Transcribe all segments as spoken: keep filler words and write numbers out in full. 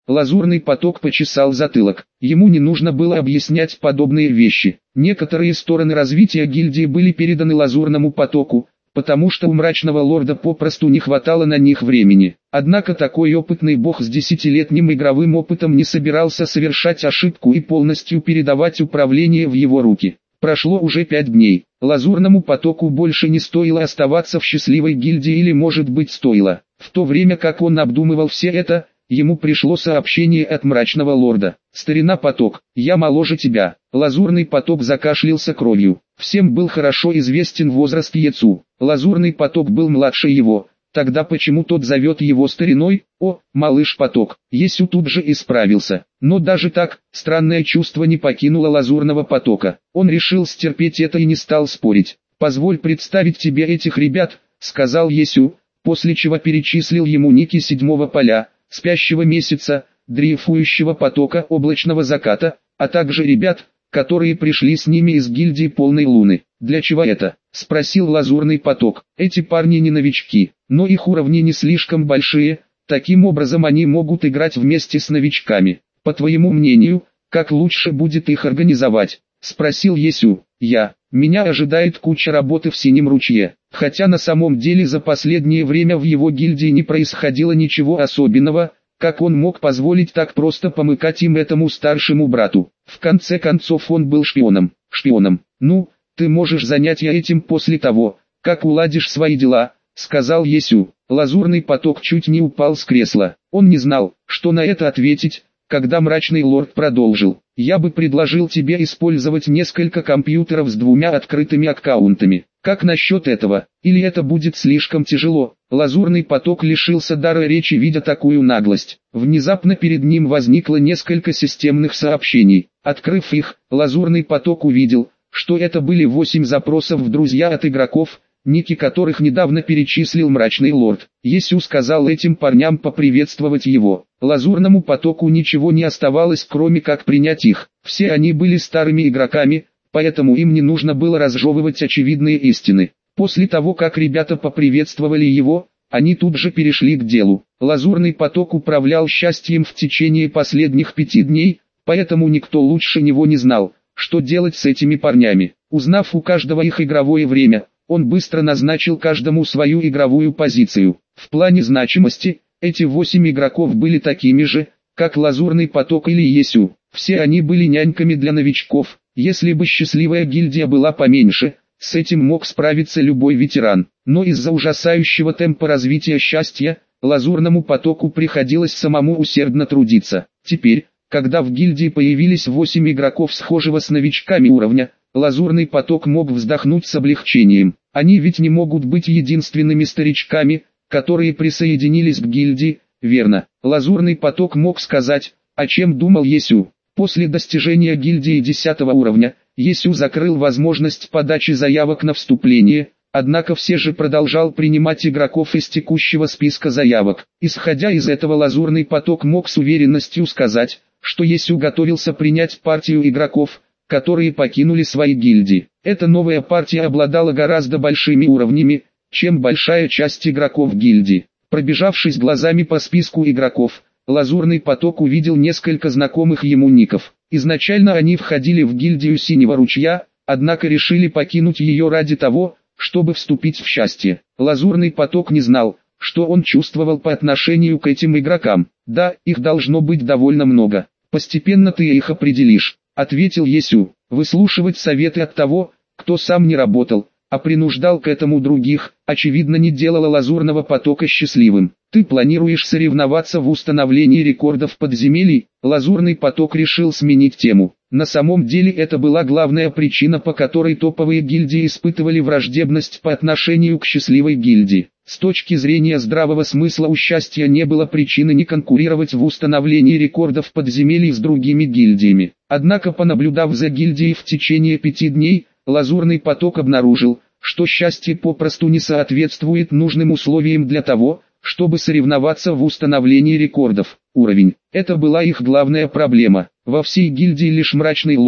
Лазурный поток почесал затылок. Ему не нужно было объяснять подобные вещи. Некоторые стороны развития гильдии были переданы Лазурному потоку, потому что у Мрачного Лорда попросту не хватало на них времени. Однако такой опытный бог с десятилетним игровым опытом не собирался совершать ошибку и полностью передавать управление в его руки. Прошло уже пять дней. Лазурному потоку больше не стоило оставаться в счастливой гильдии, или, может быть, стоило. В то время как он обдумывал все это, ему пришло сообщение от Мрачного Лорда. «Старина поток, я моложе тебя». Лазурный поток закашлялся кровью. Всем был хорошо известен возраст Ецу. Лазурный поток был младше его. Тогда почему тот зовет его стариной? О, малыш поток. Есю тут же исправился. Но даже так, странное чувство не покинуло Лазурного потока. Он решил стерпеть это и не стал спорить. «Позволь представить тебе этих ребят», — сказал Есю, после чего перечислил ему ники седьмого поля, спящего месяца, дрейфующего потока, облачного заката, а также ребят, которые пришли с ними из гильдии полной луны. «Для чего это?» — спросил Лазурный поток. «Эти парни не новички, но их уровни не слишком большие, таким образом они могут играть вместе с новичками. По твоему мнению, как лучше будет их организовать?» — спросил Есю. «Я. Меня ожидает куча работы в Синем ручье». Хотя на самом деле за последнее время в его гильдии не происходило ничего особенного, как он мог позволить так просто помыкать им, этому старшему брату? В конце концов он был шпионом. Шпионом. «Ну, ты можешь заняться этим после того, как уладишь свои дела», — сказал Есю. Лазурный поток чуть не упал с кресла. Он не знал, что на это ответить, когда Мрачный Лорд продолжил. «Я бы предложил тебе использовать несколько компьютеров с двумя открытыми аккаунтами. Как насчет этого? Или это будет слишком тяжело?» Лазурный поток лишился дара речи, видя такую наглость. Внезапно перед ним возникло несколько системных сообщений. Открыв их, Лазурный поток увидел, что это были восемь запросов в друзья от игроков, ники которых недавно перечислил Мрачный Лорд. Есю сказал этим парням поприветствовать его. Лазурному потоку ничего не оставалось, кроме как принять их. Все они были старыми игроками, поэтому им не нужно было разжевывать очевидные истины. После того, как ребята поприветствовали его, они тут же перешли к делу. Лазурный поток управлял счастьем в течение последних пяти дней, поэтому никто лучше него не знал, что делать с этими парнями. Узнав у каждого их игровое время, он быстро назначил каждому свою игровую позицию. В плане значимости, эти восемь игроков были такими же, как Лазурный поток или Есю. Все они были няньками для новичков. Если бы счастливая гильдия была поменьше, с этим мог справиться любой ветеран. Но из-за ужасающего темпа развития счастья, Лазурному потоку приходилось самому усердно трудиться. Теперь, когда в гильдии появились восемь игроков схожего с новичками уровня, Лазурный поток мог вздохнуть с облегчением. Они ведь не могут быть единственными старичками, которые присоединились к гильдии, верно? Лазурный поток мог сказать, о чем думал Есю. После достижения гильдии десятого уровня, Есю закрыл возможность подачи заявок на вступление, однако все же продолжал принимать игроков из текущего списка заявок. Исходя из этого, Лазурный поток мог с уверенностью сказать, что Есю готовился принять партию игроков, которые покинули свои гильдии. Эта новая партия обладала гораздо большими уровнями, чем большая часть игроков гильдии. Пробежавшись глазами по списку игроков, Лазурный поток увидел несколько знакомых ему ников. Изначально они входили в гильдию Синего ручья, однако решили покинуть ее ради того, чтобы вступить в счастье. Лазурный поток не знал, что он чувствовал по отношению к этим игрокам. «Да, их должно быть довольно много. Постепенно ты их определишь», — ответил Есю. Выслушивать советы от того, кто сам не работал, а принуждал к этому других, очевидно не делало Лазурного потока счастливым. «Ты планируешь соревноваться в установлении рекордов подземелий?» Лазурный поток решил сменить тему. На самом деле это была главная причина, по которой топовые гильдии испытывали враждебность по отношению к счастливой гильдии. С точки зрения здравого смысла у счастья не было причины не конкурировать в установлении рекордов подземелий с другими гильдиями. Однако, понаблюдав за гильдией в течение пяти дней, Лазурный поток обнаружил, что счастье попросту не соответствует нужным условиям для того, чтобы соревноваться в установлении рекордов. Уровень. Это была их главная проблема. Во всей гильдии лишь Мрачный Лорд,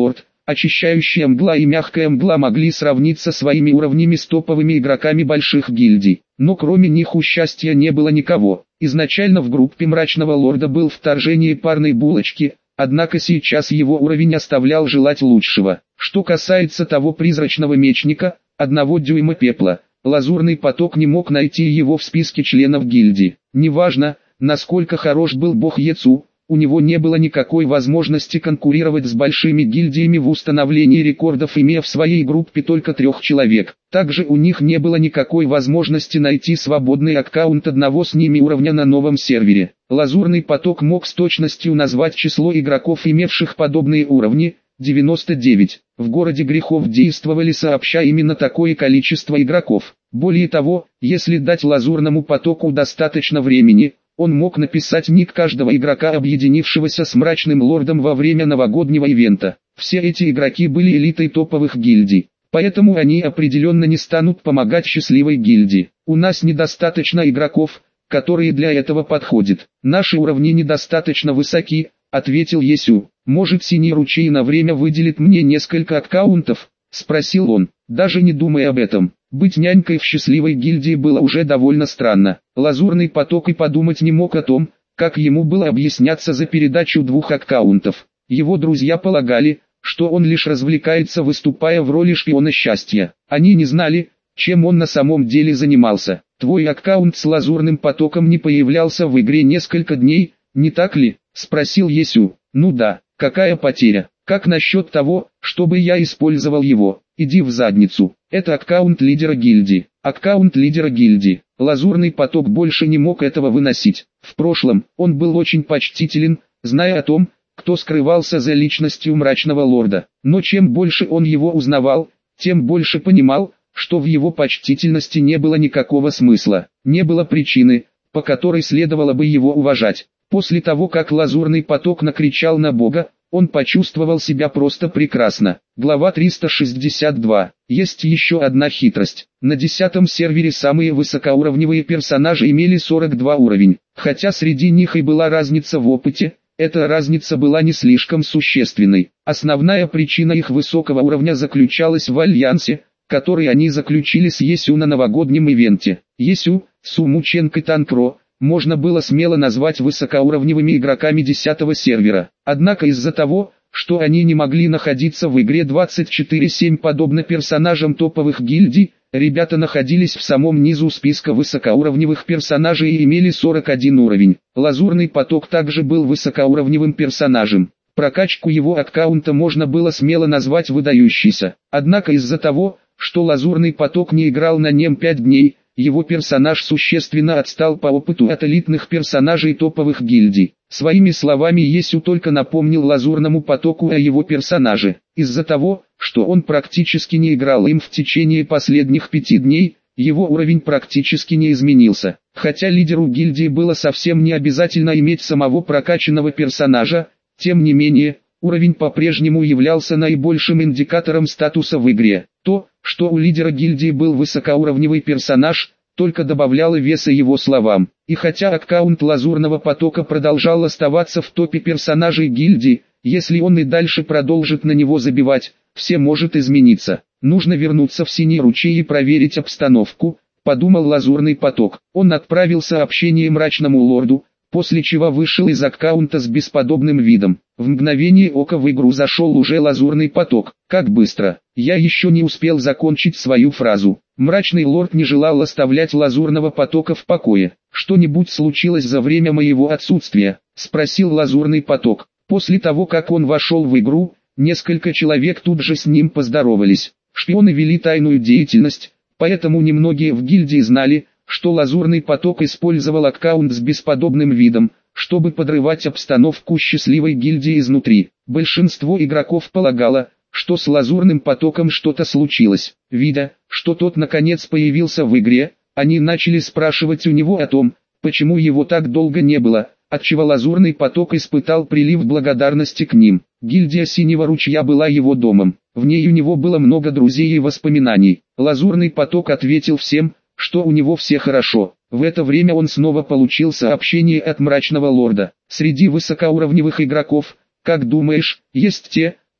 очищающая мгла и мягкая мгла могли сравниться своими уровнями с топовыми игроками больших гильдий. Но кроме них у счастья не было никого. Изначально в группе Мрачного Лорда был вторжение парной булочки, однако сейчас его уровень оставлял желать лучшего. Что касается того призрачного мечника, одного дюйма пепла, Лазурный Поток не мог найти его в списке членов гильдии. Неважно, насколько хорош был бог Ецу, у него не было никакой возможности конкурировать с большими гильдиями в установлении рекордов, имея в своей группе только трех человек. Также у них не было никакой возможности найти свободный аккаунт одного с ними уровня на новом сервере. Лазурный Поток мог с точностью назвать число игроков, имевших подобные уровни – девяносто девять. В городе грехов действовали сообща именно такое количество игроков. Более того, если дать Лазурному Потоку достаточно времени, он мог написать ник каждого игрока, объединившегося с Мрачным Лордом во время новогоднего ивента. Все эти игроки были элитой топовых гильдий, поэтому они определенно не станут помогать счастливой гильдии. У нас недостаточно игроков, которые для этого подходят. Наши уровни недостаточно высоки, ответил Есю. Может, Синий Ручей на время выделит мне несколько аккаунтов? Спросил он, даже не думая об этом. Быть нянькой в счастливой гильдии было уже довольно странно. Лазурный Поток и подумать не мог о том, как ему было объясняться за передачу двух аккаунтов. Его друзья полагали, что он лишь развлекается, выступая в роли шпиона счастья. Они не знали, чем он на самом деле занимался. Твой аккаунт с Лазурным Потоком не появлялся в игре несколько дней, не так ли? Спросил Есю. Ну да, какая потеря? Как насчет того, чтобы я использовал его? Иди в задницу. Это аккаунт лидера гильдии. Аккаунт лидера гильдии. Лазурный Поток больше не мог этого выносить. В прошлом, он был очень почтителен, зная о том, кто скрывался за личностью Мрачного Лорда. Но чем больше он его узнавал, тем больше понимал, что в его почтительности не было никакого смысла. Не было причины, по которой следовало бы его уважать. После того, как Лазурный Поток накричал на Бога, он почувствовал себя просто прекрасно. Глава триста шестьдесят два. Есть еще одна хитрость. На десятом сервере самые высокоуровневые персонажи имели сорок два уровень. Хотя среди них и была разница в опыте, эта разница была не слишком существенной. Основная причина их высокого уровня заключалась в альянсе, который они заключили с Есю на новогоднем ивенте. Есю, Суму Ченг и Танкро можно было смело назвать высокоуровневыми игроками десятого сервера. Однако из-за того, что они не могли находиться в игре двадцать четыре семь подобно персонажам топовых гильдий, ребята находились в самом низу списка высокоуровневых персонажей и имели сорок один уровень. Лазурный Поток также был высокоуровневым персонажем. Прокачку его аккаунта можно было смело назвать выдающейся. Однако из-за того, что Лазурный Поток не играл на нем пять дней, его персонаж существенно отстал по опыту от элитных персонажей топовых гильдий. Своими словами Есю только напомнил Лазурному Потоку о его персонаже. Из-за того, что он практически не играл им в течение последних пяти дней, его уровень практически не изменился. Хотя лидеру гильдии было совсем не обязательно иметь самого прокачанного персонажа, тем не менее, уровень по-прежнему являлся наибольшим индикатором статуса в игре. То, что у лидера гильдии был высокоуровневый персонаж, только добавляло веса его словам. И хотя аккаунт Лазурного Потока продолжал оставаться в топе персонажей гильдии, если он и дальше продолжит на него забивать, все может измениться. Нужно вернуться в Синий Ручей и проверить обстановку, подумал Лазурный Поток. Он отправил сообщение Мрачному Лорду, после чего вышел из аккаунта с бесподобным видом. В мгновение ока в игру зашел уже Лазурный Поток. Как быстро! Я еще не успел закончить свою фразу. Мрачный Лорд не желал оставлять Лазурного Потока в покое. «Что-нибудь случилось за время моего отсутствия?» – спросил Лазурный Поток. После того, как он вошел в игру, несколько человек тут же с ним поздоровались. Шпионы вели тайную деятельность, поэтому немногие в гильдии знали, что Лазурный Поток использовал аккаунт с бесподобным видом, чтобы подрывать обстановку счастливой гильдии изнутри. Большинство игроков полагало, что с Лазурным Потоком что-то случилось. Видя, что тот наконец появился в игре, они начали спрашивать у него о том, почему его так долго не было, отчего Лазурный Поток испытал прилив благодарности к ним. Гильдия Синего Ручья была его домом, в ней у него было много друзей и воспоминаний. Лазурный Поток ответил всем, что у него все хорошо. В это время он снова получил сообщение от Мрачного Лорда. Среди высокоуровневых игроков, как думаешь, есть те,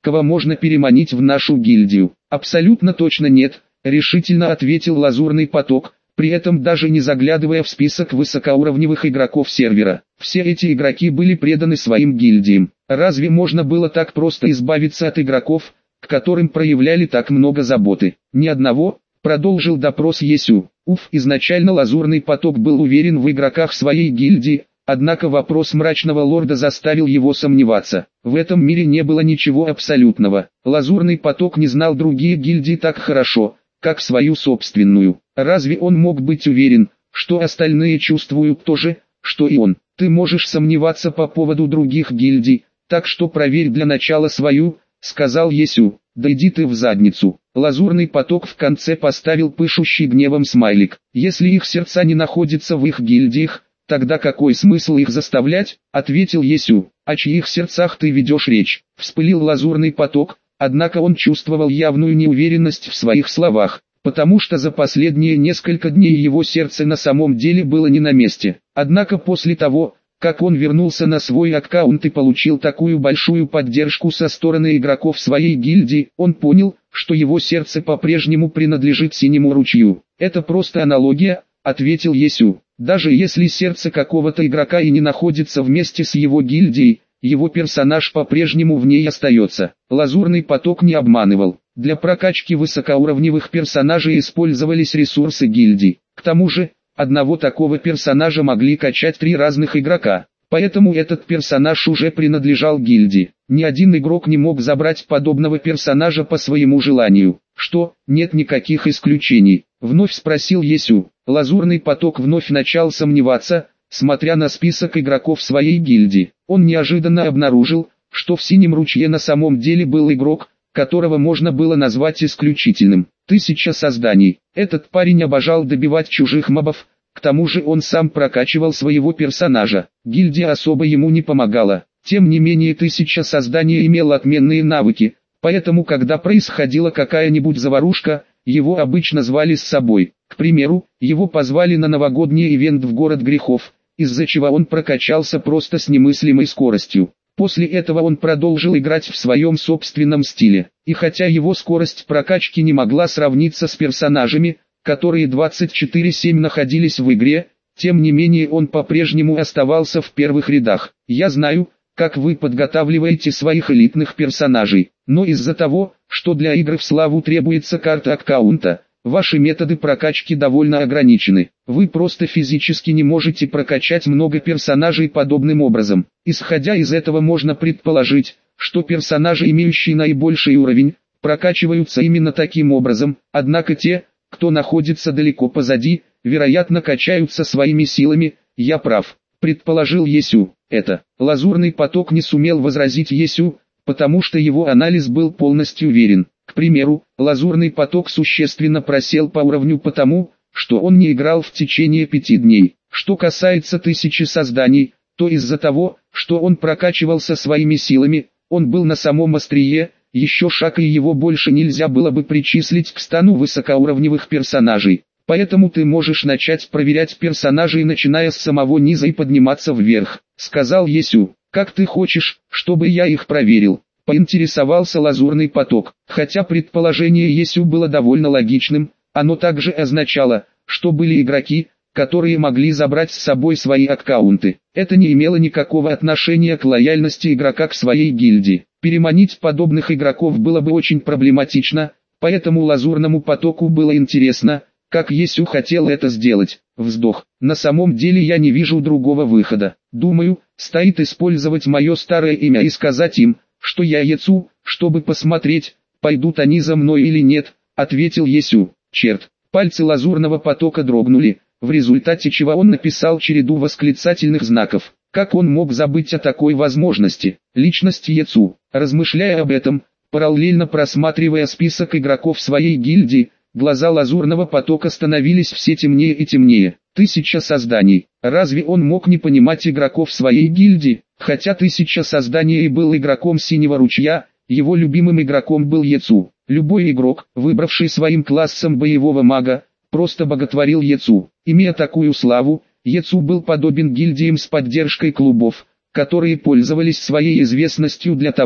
кого можно переманить в нашу гильдию? Абсолютно точно нет, решительно ответил Лазурный поток, при этом даже не заглядывая в список высокоуровневых игроков сервера. Все эти игроки были преданы своим гильдиям. Разве можно было так просто избавиться от игроков, к которым проявляли так много заботы? Ни одного, продолжил допрос Есю. Уф, изначально Лазурный поток был уверен в игроках своей гильдии, однако вопрос Мрачного Лорда заставил его сомневаться. В этом мире не было ничего абсолютного. Лазурный поток не знал другие гильдии так хорошо, как свою собственную. Разве он мог быть уверен, что остальные чувствуют то же, что и он? Ты можешь сомневаться по поводу других гильдий, так что проверь для начала свою, сказал Есю. Да иди ты в задницу. Лазурный поток в конце поставил пышущий гневом смайлик. Если их сердца не находятся в их гильдиях, тогда какой смысл их заставлять, ответил Есю. О чьих сердцах ты ведешь речь? Вспылил Лазурный поток, однако он чувствовал явную неуверенность в своих словах, потому что за последние несколько дней его сердце на самом деле было не на месте. Однако после того, как он вернулся на свой аккаунт и получил такую большую поддержку со стороны игроков своей гильдии, он понял, что его сердце по-прежнему принадлежит Синему ручью. Это просто аналогия, ответил Есю. Даже если сердце какого-то игрока и не находится вместе с его гильдией, его персонаж по-прежнему в ней остается. Лазурный поток не обманывал. Для прокачки высокоуровневых персонажей использовались ресурсы гильдий. К тому же, одного такого персонажа могли качать три разных игрока, поэтому этот персонаж уже принадлежал гильдии. Ни один игрок не мог забрать подобного персонажа по своему желанию. Что, нет никаких исключений? Вновь спросил Есю. Лазурный поток вновь начал сомневаться, смотря на список игроков своей гильдии. Он неожиданно обнаружил, что в Синем ручье на самом деле был игрок, которого можно было назвать исключительным. Тысяча созданий. Этот парень обожал добивать чужих мобов, к тому же он сам прокачивал своего персонажа. Гильдия особо ему не помогала. Тем не менее Тысяча созданий имел отменные навыки, поэтому когда происходила какая-нибудь заварушка, его обычно звали с собой. К примеру, его позвали на новогодний ивент в город грехов, из-за чего он прокачался просто с немыслимой скоростью. После этого он продолжил играть в своем собственном стиле, и хотя его скорость прокачки не могла сравниться с персонажами, которые двадцать четыре семь находились в игре, тем не менее он по-прежнему оставался в первых рядах. Я знаю, как вы подготавливаете своих элитных персонажей, но из-за того, что для игры в славу требуется карта аккаунта, ваши методы прокачки довольно ограничены. Вы просто физически не можете прокачать много персонажей подобным образом. Исходя из этого можно предположить, что персонажи, имеющие наибольший уровень, прокачиваются именно таким образом, однако те, кто находится далеко позади, вероятно качаются своими силами. Я прав, предположил Есю. Это, Лазурный поток не сумел возразить Есю, потому что его анализ был полностью верен. К примеру, Лазурный поток существенно просел по уровню потому, что он не играл в течение пяти дней. Что касается Тысячи созданий, то из-за того, что он прокачивался своими силами, он был на самом острие, еще шаг и его больше нельзя было бы причислить к стану высокоуровневых персонажей. Поэтому ты можешь начать проверять персонажей, начиная с самого низа и подниматься вверх, сказал Есю. Как ты хочешь, чтобы я их проверил? Поинтересовался Лазурный поток. Хотя предположение Есю было довольно логичным, оно также означало, что были игроки, которые могли забрать с собой свои аккаунты. Это не имело никакого отношения к лояльности игрока к своей гильдии. Переманить подобных игроков было бы очень проблематично, поэтому Лазурному потоку было интересно, как Есю хотел это сделать. Вздох. На самом деле я не вижу другого выхода. Думаю, стоит использовать мое старое имя и сказать им, что я Есю, чтобы посмотреть, пойдут они за мной или нет, ответил Есю. Черт. Пальцы Лазурного потока дрогнули, в результате чего он написал череду восклицательных знаков. Как он мог забыть о такой возможности? Личность Есю. Размышляя об этом, параллельно просматривая список игроков своей гильдии, глаза Лазурного потока становились все темнее и темнее. Тысяча созданий. Разве он мог не понимать игроков своей гильдии? Хотя Тысяча созданий и был игроком Синего ручья, его любимым игроком был Есю. Любой игрок, выбравший своим классом боевого мага, просто боготворил Есю. Имея такую славу, Есю был подобен гильдиям с поддержкой клубов, которые пользовались своей известностью для того,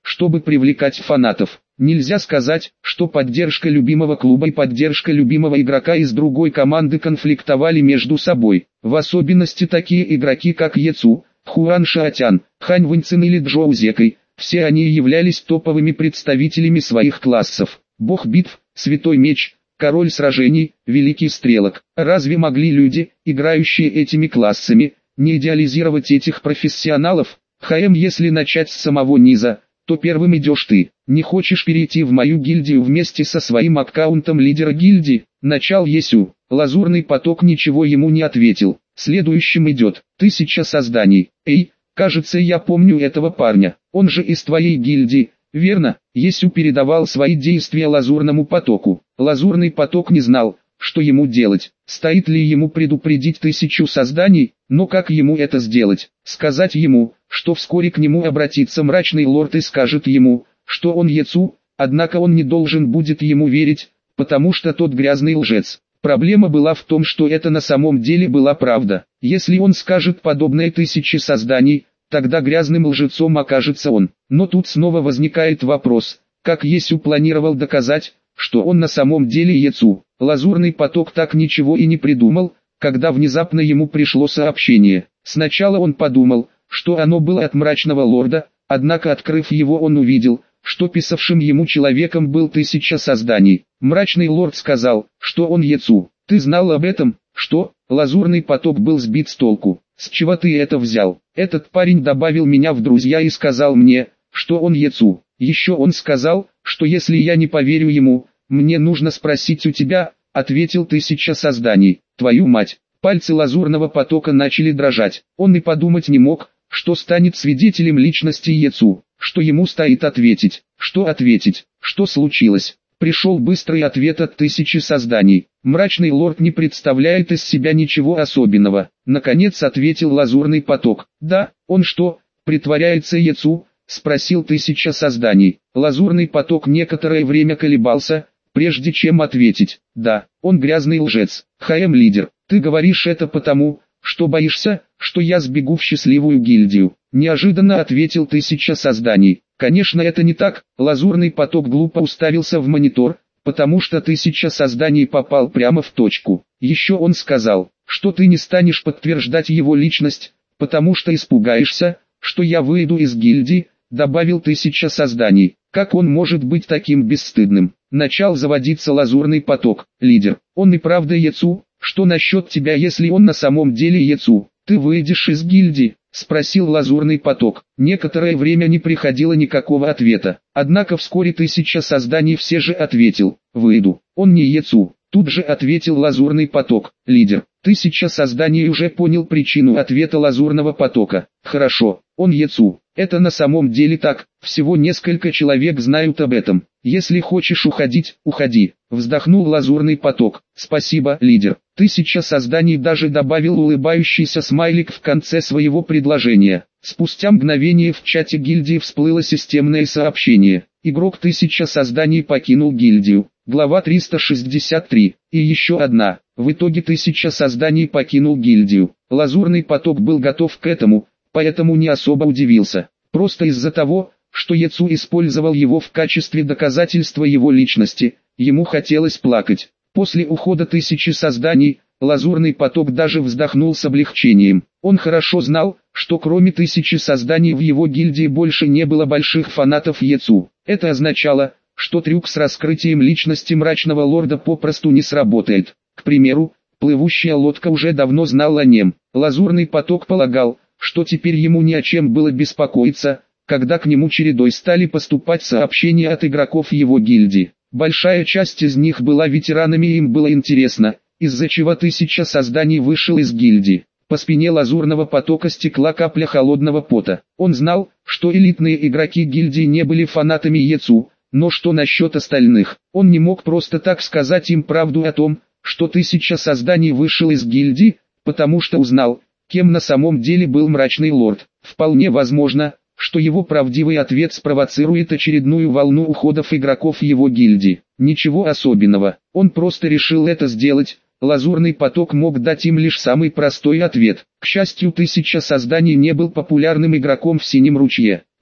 чтобы привлекать фанатов. Нельзя сказать, что поддержка любимого клуба и поддержка любимого игрока из другой команды конфликтовали между собой. В особенности такие игроки как Ецу, Хуан Шаотян, Хань Вэньцин или Джоу Зекай, все они являлись топовыми представителями своих классов. Бог битв, Святой Меч, Король сражений, Великий Стрелок. Разве могли люди, играющие этими классами, не идеализировать этих профессионалов? ХМ, если начать с самого низа, то первым идешь ты. Не хочешь перейти в мою гильдию вместе со своим аккаунтом лидера гильдии? Начал Есю. Лазурный поток ничего ему не ответил. Следующим идет тысяча созданий. Эй, кажется, я помню этого парня. Он же из твоей гильдии, верно? Есю передавал свои действия лазурному потоку. Лазурный поток не знал, что ему делать. Стоит ли ему предупредить тысячу созданий? Но как ему это сделать? Сказать ему, что вскоре к нему обратится мрачный лорд и скажет ему, что он Ецу, однако он не должен будет ему верить, потому что тот грязный лжец. Проблема была в том, что это на самом деле была правда. Если он скажет подобное тысяче созданий, тогда грязным лжецом окажется он. Но тут снова возникает вопрос, как Есю планировал доказать, что он на самом деле Ецу. Лазурный поток так ничего и не придумал, когда внезапно ему пришло сообщение. Сначала он подумал, что оно было от мрачного лорда, однако открыв его он увидел, что писавшим ему человеком был тысяча созданий. Мрачный лорд сказал, что он Ецу. Ты знал об этом? Что? Лазурный поток был сбит с толку. С чего ты это взял? Этот парень добавил меня в друзья и сказал мне, что он Ецу. Еще он сказал, что если я не поверю ему, мне нужно спросить у тебя, ответил тысяча созданий. Твою мать! Пальцы лазурного потока начали дрожать. Он и подумать не мог, что станет свидетелем личности Ецу. Что ему стоит ответить? Что ответить? Что случилось? Пришел быстрый ответ от тысячи созданий. Мрачный лорд не представляет из себя ничего особенного. Наконец ответил лазурный поток. Да, он что, притворяется Ецу? Спросил тысяча созданий. Лазурный поток некоторое время колебался, прежде чем ответить. Да, он грязный лжец. ХМ лидер, ты говоришь это потому, что боишься, что я сбегу в счастливую гильдию. Неожиданно ответил тысяча созданий. Конечно, это не так. Лазурный поток глупо уставился в монитор, потому что тысяча созданий попал прямо в точку. Еще он сказал, что ты не станешь подтверждать его личность, потому что испугаешься, что я выйду из гильдии, добавил тысяча созданий. Как он может быть таким бесстыдным? Начал заводиться лазурный поток. Лидер, он и правда Ецу? Что насчет тебя, если он на самом деле Ецу? Ты выйдешь из гильдии? Спросил лазурный поток. Некоторое время не приходило никакого ответа. Однако вскоре тысяча созданий все же ответил. Выйду. Он не Ецу. Тут же ответил лазурный поток. Лидер. Тысяча созданий уже понял причину ответа лазурного потока. Хорошо, он Ецу. Это на самом деле так, всего несколько человек знают об этом. Если хочешь уходить, уходи. Вздохнул лазурный поток. Спасибо, лидер. Тысяча созданий даже добавил улыбающийся смайлик в конце своего предложения. Спустя мгновение в чате гильдии всплыло системное сообщение. Игрок тысяча созданий покинул гильдию. Глава триста шестьдесят три. И еще одна. В итоге тысяча созданий покинул гильдию. Лазурный поток был готов к этому, поэтому не особо удивился. Просто из-за того, что Ецу использовал его в качестве доказательства его личности, ему хотелось плакать. После ухода тысячи созданий, лазурный поток даже вздохнул с облегчением. Он хорошо знал, что кроме тысячи созданий в его гильдии больше не было больших фанатов Ецу. Это означало, что трюк с раскрытием личности мрачного лорда попросту не сработает. К примеру, плывущая лодка уже давно знала о нем. Лазурный поток полагал, что теперь ему не о чем было беспокоиться, когда к нему чередой стали поступать сообщения от игроков его гильдии. Большая часть из них была ветеранами и им было интересно, из-за чего тысяча созданий вышел из гильдии. По спине лазурного потока стекла капля холодного пота. Он знал, что элитные игроки гильдии не были фанатами Ецу, но что насчет остальных? Он не мог просто так сказать им правду о том, что тысяча созданий вышел из гильдии, потому что узнал, кем на самом деле был мрачный лорд. Вполне возможно, что его правдивый ответ спровоцирует очередную волну уходов игроков его гильдии. Ничего особенного, он просто решил это сделать. Лазурный поток мог дать им лишь самый простой ответ. К счастью, тысяча созданий не был популярным игроком в Синем ручье.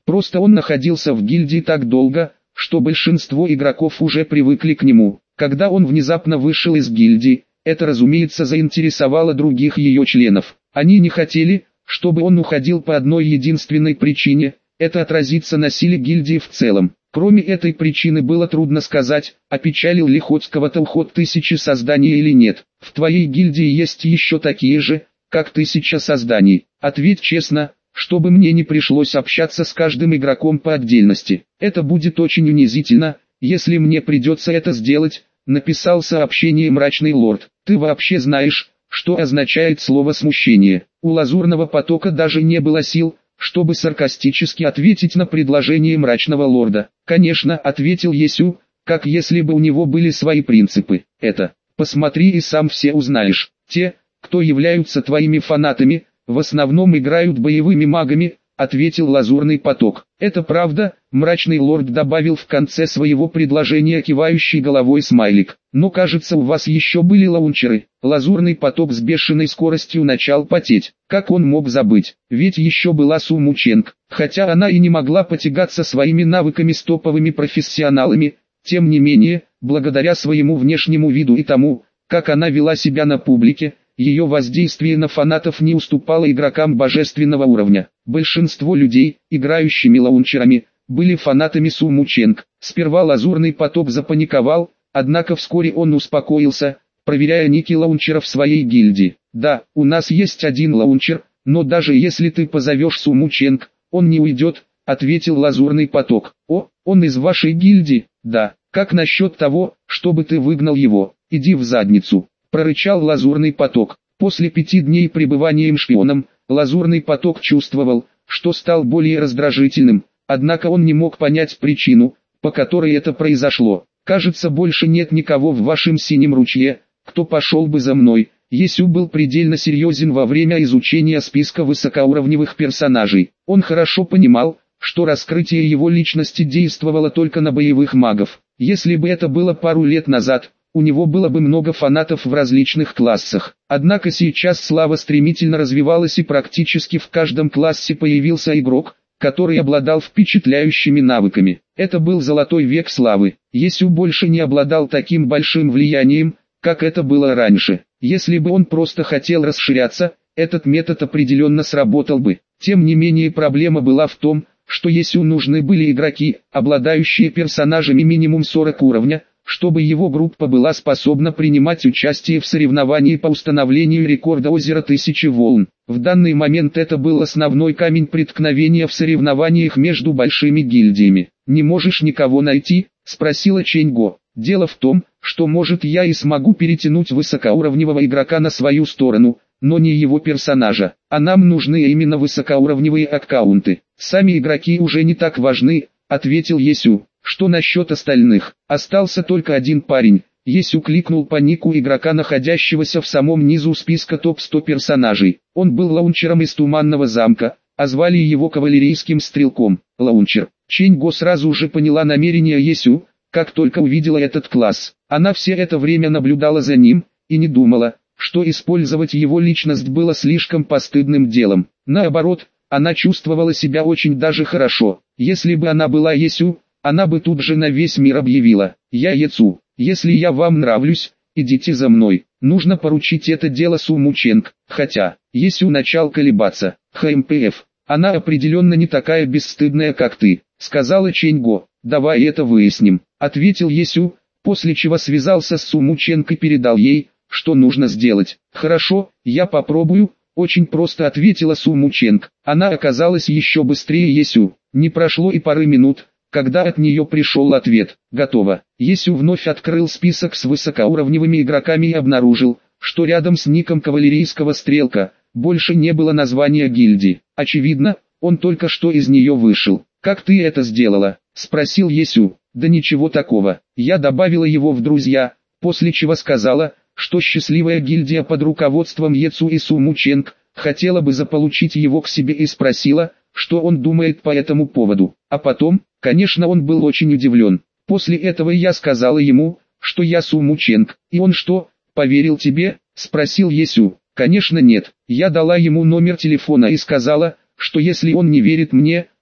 Просто он находился в гильдии так долго, что большинство игроков уже привыкли к нему. Когда он внезапно вышел из гильдии, это, разумеется, заинтересовало других ее членов. Они не хотели, чтобы он уходил по одной единственной причине – это отразится на силе гильдии в целом. Кроме этой причины было трудно сказать, опечалил ли хоть кого-то уход тысячи созданий или нет. В твоей гильдии есть еще такие же, как тысяча созданий. Ответь честно, чтобы мне не пришлось общаться с каждым игроком по отдельности. Это будет очень унизительно, если мне придется это сделать, написал сообщение мрачный лорд. Ты вообще знаешь, что означает слово смущение? У Лазурного потока даже не было сил, чтобы саркастически ответить на предложение мрачного лорда. «Конечно», — ответил Есю, как если бы у него были свои принципы. «Это, посмотри и сам все узнаешь. Те, кто являются твоими фанатами, в основном играют боевыми магами», — ответил Лазурный поток. «Это правда», — мрачный лорд добавил в конце своего предложения кивающий головой смайлик. «Но кажется, у вас еще были лаунчеры». Лазурный поток с бешеной скоростью начал потеть. Как он мог забыть? Ведь еще была Су Мученг. Хотя она и не могла потягаться своими навыками с топовыми профессионалами, тем не менее, благодаря своему внешнему виду и тому, как она вела себя на публике, ее воздействие на фанатов не уступало игрокам божественного уровня. Большинство людей, играющими лаунчерами, были фанатами Су Мученг. Сперва Лазурный поток запаниковал, однако вскоре он успокоился, проверяя ники лаунчеров своей гильдии. «Да, у нас есть один лаунчер, но даже если ты позовешь Су Мученг, он не уйдет», — ответил Лазурный поток. «О, он из вашей гильдии?» «Да. Как насчет того, чтобы ты выгнал его? Иди в задницу», — прорычал Лазурный поток. После пяти дней пребывания шпионом, Лазурный поток чувствовал, что стал более раздражительным, однако он не мог понять причину, по которой это произошло. «Кажется, больше нет никого в вашем синем ручье, кто пошел бы за мной». Есю был предельно серьезен во время изучения списка высокоуровневых персонажей. Он хорошо понимал, что раскрытие его личности действовало только на боевых магов. Если бы это было пару лет назад, у него было бы много фанатов в различных классах. Однако сейчас слава стремительно развивалась и практически в каждом классе появился игрок, который обладал впечатляющими навыками. Это был золотой век славы. Есю больше не обладал таким большим влиянием, как это было раньше. Если бы он просто хотел расширяться, этот метод определенно сработал бы. Тем не менее, проблема была в том, что Есю нужны были игроки, обладающие персонажами минимум сорок уровня, чтобы его группа была способна принимать участие в соревновании по установлению рекорда озера Тысячи Волн. В данный момент это был основной камень преткновения в соревнованиях между большими гильдиями. «Не можешь никого найти?» – спросила Ченьго. «Дело в том, что может я и смогу перетянуть высокоуровневого игрока на свою сторону, но не его персонажа, а нам нужны именно высокоуровневые аккаунты. Сами игроки уже не так важны», — ответил Есю. «Что насчет остальных?» Остался только один парень. Есю кликнул по нику игрока, находящегося в самом низу списка топ сто персонажей. Он был лаунчером из Туманного замка, а звали его кавалерийским стрелком. Лаунчер. Ченьго сразу же поняла намерение Есю, как только увидела этот класс. Она все это время наблюдала за ним, и не думала, что использовать его личность было слишком постыдным делом. Наоборот, она чувствовала себя очень даже хорошо. Если бы она была Есю, она бы тут же на весь мир объявила: «Я Ецу, если я вам нравлюсь, идите за мной». Нужно поручить это дело Су Мученг. Хотя, Есю начал колебаться. «ХМПФ, она определенно не такая бесстыдная, как ты», — сказала Ченьго. «Давай это выясним», — ответил Есю, после чего связался с Су Мученг и передал ей, что нужно сделать. «Хорошо, я попробую», — очень просто ответила Су Мученг. Она оказалась еще быстрее Есю. Не прошло и пары минут, когда от нее пришел ответ. «Готово». Есю вновь открыл список с высокоуровневыми игроками и обнаружил, что рядом с ником кавалерийского стрелка больше не было названия гильдии. Очевидно, он только что из нее вышел. «Как ты это сделала?» — спросил Есю. «Да ничего такого. Я добавила его в друзья», после чего сказала, что счастливая гильдия под руководством Ецу и Су Мученг хотела бы заполучить его к себе и спросила, что он думает по этому поводу. А потом, конечно, он был очень удивлен. После этого я сказала ему, что я Су Мученг. «И он что, поверил тебе?» — спросил Есю. «Конечно нет. Я дала ему номер телефона и сказала, что если он не верит мне,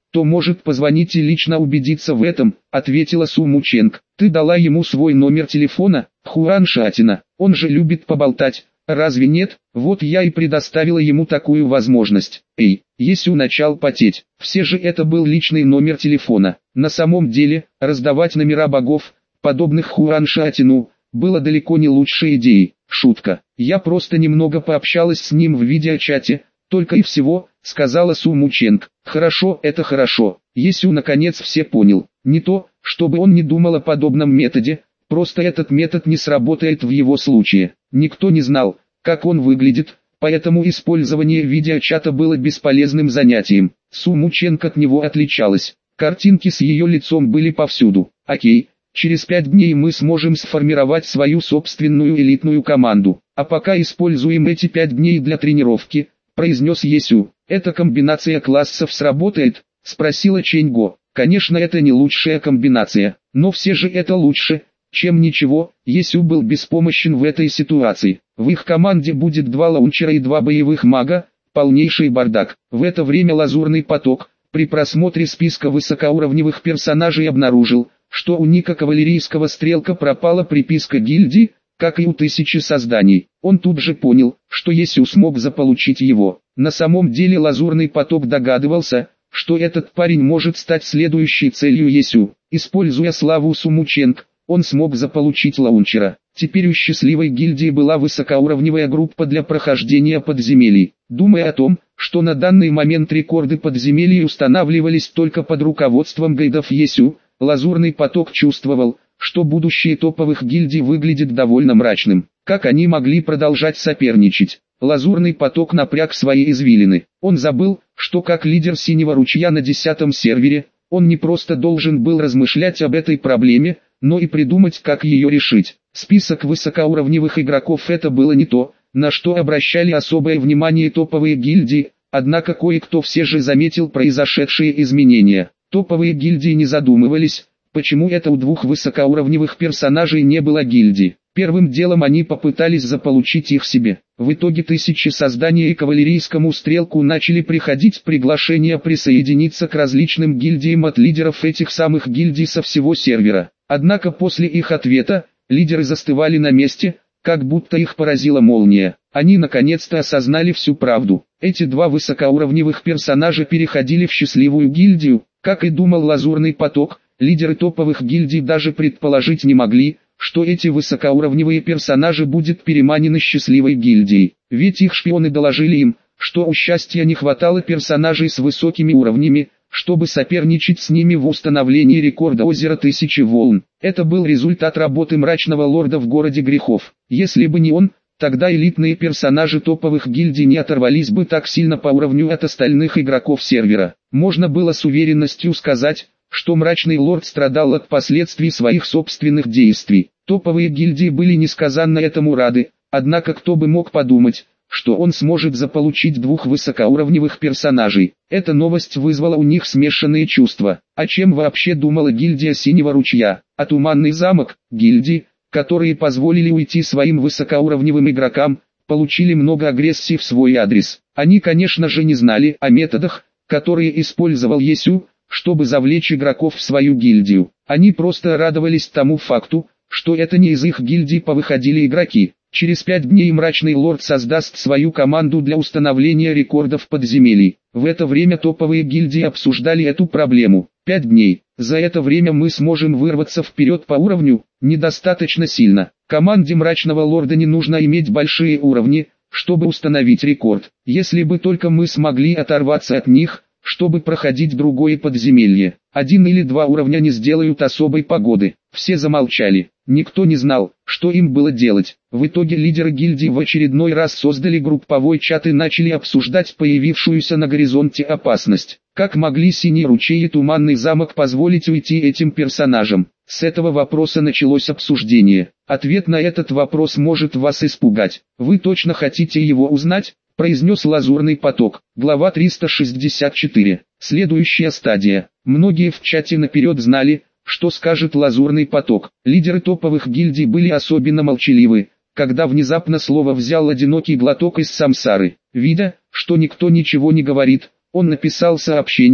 то может позвонить и лично убедиться в этом, ответила Су Мученг. Ты дала ему свой номер телефона, Хуан Шатина, он же любит поболтать, разве нет? Вот я и предоставила ему такую возможность. Эй, Есю начал потеть, все же это был личный номер телефона. На самом деле, раздавать номера богов, подобных Хуан Шатину, было далеко не лучшей идеей. Шутка, я просто немного пообщалась с ним в видеочате, только и всего, сказала Су Мученг. Хорошо, это хорошо. Есю наконец все понял. Не то, чтобы он не думал о подобном методе, просто этот метод не сработает в его случае. Никто не знал, как он выглядит, поэтому использование видеочата было бесполезным занятием. Су Мученг от него отличалась. Картинки с ее лицом были повсюду. Окей, через пять дней мы сможем сформировать свою собственную элитную команду, а пока используем эти пять дней для тренировки, произнес Есю. Эта комбинация классов сработает? Спросила Чэньго. Конечно, это не лучшая комбинация, но все же это лучше, чем ничего. Есю был беспомощен в этой ситуации. В их команде будет два лаунчера и два боевых мага, полнейший бардак. В это время Лазурный поток, при просмотре списка высокоуровневых персонажей обнаружил, что у Ника Кавалерийского Стрелка пропала приписка гильдии, как и у тысячи созданий. Он тут же понял, что Есю смог заполучить его. На самом деле Лазурный поток догадывался, что этот парень может стать следующей целью Есю. Используя славу Су Мученг, он смог заполучить лаунчера. Теперь у счастливой гильдии была высокоуровневая группа для прохождения подземелий. Думая о том, что на данный момент рекорды подземелий устанавливались только под руководством гайдов Есю, Лазурный поток чувствовал, что будущее топовых гильдий выглядит довольно мрачным. Как они могли продолжать соперничать? Лазурный поток напряг свои извилины. Он забыл, что как лидер Синего ручья на десятом сервере, он не просто должен был размышлять об этой проблеме, но и придумать, как ее решить. Список высокоуровневых игроков — это было не то, на что обращали особое внимание топовые гильдии, однако кое-кто все же заметил произошедшие изменения. Топовые гильдии не задумывались, почему это у двух высокоуровневых персонажей не было гильдии. Первым делом они попытались заполучить их себе. В итоге тысячи создания и Кавалерийскому Стрелку начали приходить приглашения присоединиться к различным гильдиям от лидеров этих самых гильдий со всего сервера. Однако после их ответа, лидеры застывали на месте, как будто их поразила молния. Они наконец-то осознали всю правду. Эти два высокоуровневых персонажа переходили в счастливую гильдию. Как и думал Лазурный поток, лидеры топовых гильдий даже предположить не могли, что эти высокоуровневые персонажи будут переманены счастливой гильдией. Ведь их шпионы доложили им, что у счастья не хватало персонажей с высокими уровнями, чтобы соперничать с ними в установлении рекорда озера Тысячи Волн. Это был результат работы Мрачного Лорда в Городе Грехов. Если бы не он, тогда элитные персонажи топовых гильдий не оторвались бы так сильно по уровню от остальных игроков сервера. Можно было с уверенностью сказать, что Мрачный Лорд страдал от последствий своих собственных действий. Топовые гильдии были несказанно этому рады, однако кто бы мог подумать, что он сможет заполучить двух высокоуровневых персонажей. Эта новость вызвала у них смешанные чувства. О чем вообще думала гильдия Синего ручья? А Туманный замок, гильдии, которые позволили уйти своим высокоуровневым игрокам, получили много агрессии в свой адрес. Они, конечно же, не знали о методах, которые использовал Есю, чтобы завлечь игроков в свою гильдию. Они просто радовались тому факту, что это не из их гильдии повыходили игроки. Через пять дней Мрачный Лорд создаст свою команду для установления рекордов подземелий. В это время топовые гильдии обсуждали эту проблему. Пять дней. За это время мы сможем вырваться вперед по уровню? Недостаточно сильно. Команде Мрачного Лорда не нужно иметь большие уровни, чтобы установить рекорд. Если бы только мы смогли оторваться от них, чтобы проходить другое подземелье. Один или два уровня не сделают особой погоды. Все замолчали. Никто не знал, что им было делать. В итоге лидеры гильдии в очередной раз создали групповой чат и начали обсуждать появившуюся на горизонте опасность. Как могли Синий ручей и Туманный замок позволить уйти этим персонажам? С этого вопроса началось обсуждение. Ответ на этот вопрос может вас испугать. Вы точно хотите его узнать? Произнес Лазурный поток. Глава триста шестьдесят четыре. Следующая стадия. Многие в чате наперед знали, что скажет Лазурный поток. Лидеры топовых гильдий были особенно молчаливы, когда внезапно слово взял одинокий глоток из самсары. Видя, что никто ничего не говорит, он написал сообщение,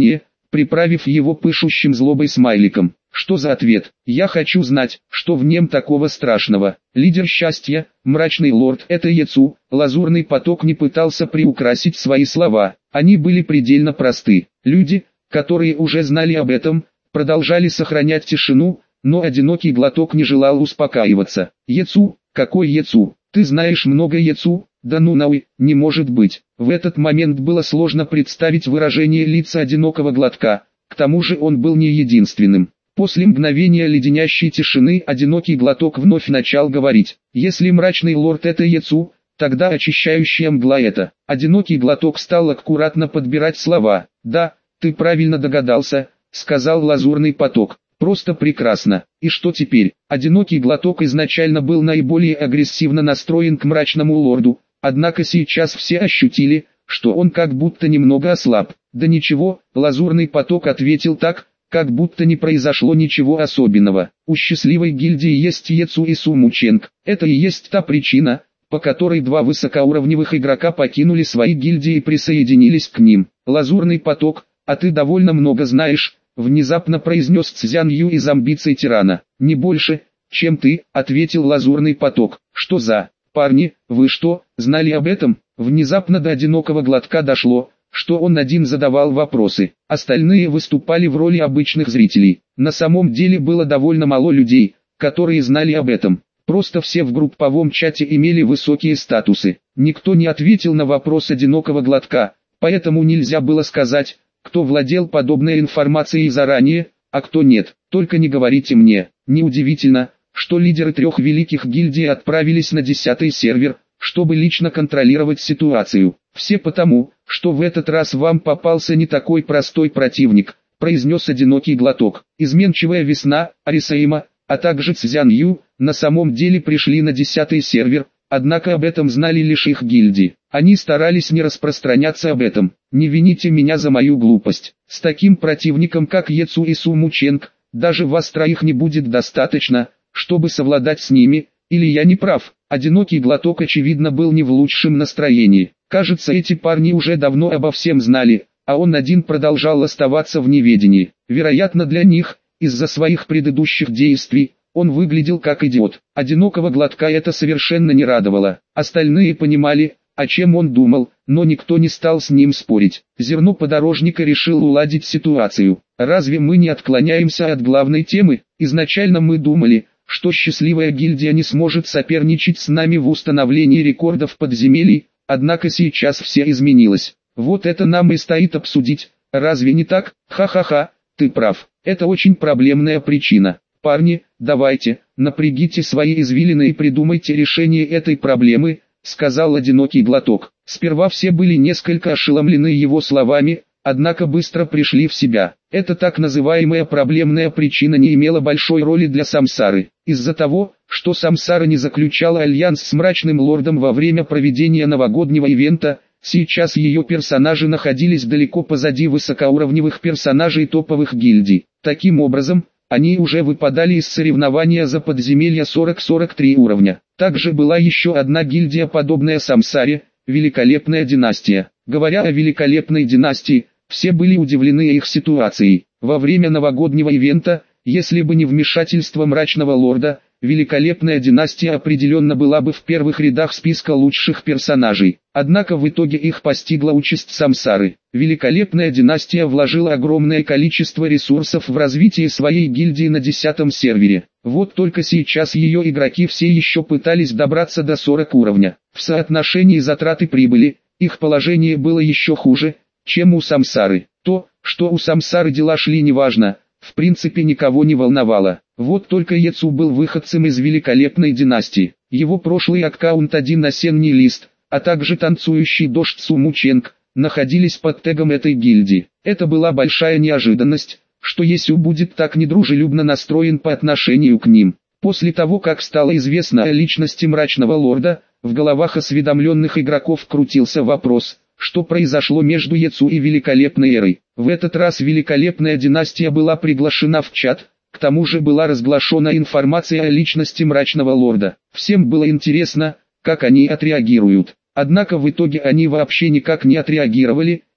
приправив его пышущим злобой смайликом. Что за ответ? Я хочу знать, что в нем такого страшного. Лидер счастья, мрачный лорд, это Яцу. Лазурный поток не пытался приукрасить свои слова. Они были предельно просты. Люди, которые уже знали об этом, продолжали сохранять тишину, но одинокий глоток не желал успокаиваться. Яцу, какой Яцу? Ты знаешь много Яцу? Да ну науи, не может быть. В этот момент было сложно представить выражение лица одинокого глотка, к тому же он был не единственным. После мгновения леденящей тишины одинокий глоток вновь начал говорить. Если мрачный лорд это Яцу, тогда очищающая мгла это. Одинокий глоток стал аккуратно подбирать слова. Да, ты правильно догадался, сказал лазурный поток. Просто прекрасно. И что теперь? Одинокий глоток изначально был наиболее агрессивно настроен к мрачному лорду, однако сейчас все ощутили, что он как будто немного ослаб. Да ничего, лазурный поток ответил так, как будто не произошло ничего особенного. У счастливой гильдии есть Яцу и Сумученг. Это и есть та причина, по которой два высокоуровневых игрока покинули свои гильдии и присоединились к ним. Лазурный поток, а ты довольно много знаешь, внезапно произнес Цзян Ю из амбиций тирана. Не больше, чем ты, ответил лазурный поток. Что за... Парни, вы что, знали об этом? Внезапно до одинокого глотка дошло, что он один задавал вопросы. Остальные выступали в роли обычных зрителей. На самом деле было довольно мало людей, которые знали об этом. Просто все в групповом чате имели высокие статусы. Никто не ответил на вопрос одинокого глотка, поэтому нельзя было сказать, кто владел подобной информацией заранее, а кто нет. Только не говорите мне. Неудивительно, что лидеры трех великих гильдий отправились на десятый сервер, чтобы лично контролировать ситуацию. Все потому, что в этот раз вам попался не такой простой противник, произнес одинокий глоток. Изменчивая весна, Арисаима, а также Цзян Ю, на самом деле пришли на десятый сервер, однако об этом знали лишь их гильдии. Они старались не распространяться об этом. Не вините меня за мою глупость. С таким противником как Яцу и Сумученг, даже вас троих не будет достаточно, чтобы совладать с ними, или я не прав. Одинокий глоток очевидно был не в лучшем настроении. Кажется, эти парни уже давно обо всем знали, а он один продолжал оставаться в неведении. Вероятно, для них, из-за своих предыдущих действий, он выглядел как идиот. Одинокого глотка это совершенно не радовало. Остальные понимали, о чем он думал, но никто не стал с ним спорить. Зерно подорожника решил уладить ситуацию. Разве мы не отклоняемся от главной темы? Изначально мы думали, что счастливая гильдия не сможет соперничать с нами в установлении рекордов подземелий, однако сейчас все изменилось. Вот это нам и стоит обсудить, разве не так? Ха-ха-ха, ты прав, это очень проблемная причина. Парни, давайте, напрягите свои извилины и придумайте решение этой проблемы, сказал одинокий глоток. Сперва все были несколько ошеломлены его словами, однако быстро пришли в себя. Эта так называемая проблемная причина не имела большой роли для Самсары. Из-за того, что Самсара не заключала альянс с мрачным лордом во время проведения новогоднего ивента, сейчас ее персонажи находились далеко позади высокоуровневых персонажей топовых гильдий. Таким образом, они уже выпадали из соревнования за подземелья сорок сорок три уровня. Также была еще одна гильдия, подобная Самсаре, Великолепная династия. Говоря о Великолепной династии, все были удивлены их ситуацией. Во время новогоднего ивента, если бы не вмешательство мрачного лорда, Великолепная династия определенно была бы в первых рядах списка лучших персонажей. Однако в итоге их постигла участь Самсары. Великолепная династия вложила огромное количество ресурсов в развитие своей гильдии на десятом сервере. Вот только сейчас ее игроки все еще пытались добраться до сорок уровня. В соотношении затраты прибыли, их положение было еще хуже, чем у Самсары. То, что у Самсары дела шли неважно, в принципе никого не волновало. Вот только Яцу был выходцем из Великолепной династии. Его прошлый аккаунт «Один осенний лист», а также танцующий дождь Сумученг, находились под тегом этой гильдии. Это была большая неожиданность, что Яцу будет так недружелюбно настроен по отношению к ним. После того, как стало известно о личности мрачного лорда, в головах осведомленных игроков крутился вопрос, что произошло между Яцу и Великолепной Эрой. В этот раз Великолепная династия была приглашена в чат, к тому же была разглашена информация о личности мрачного лорда. Всем было интересно, как они отреагируют. Однако в итоге они вообще никак не отреагировали,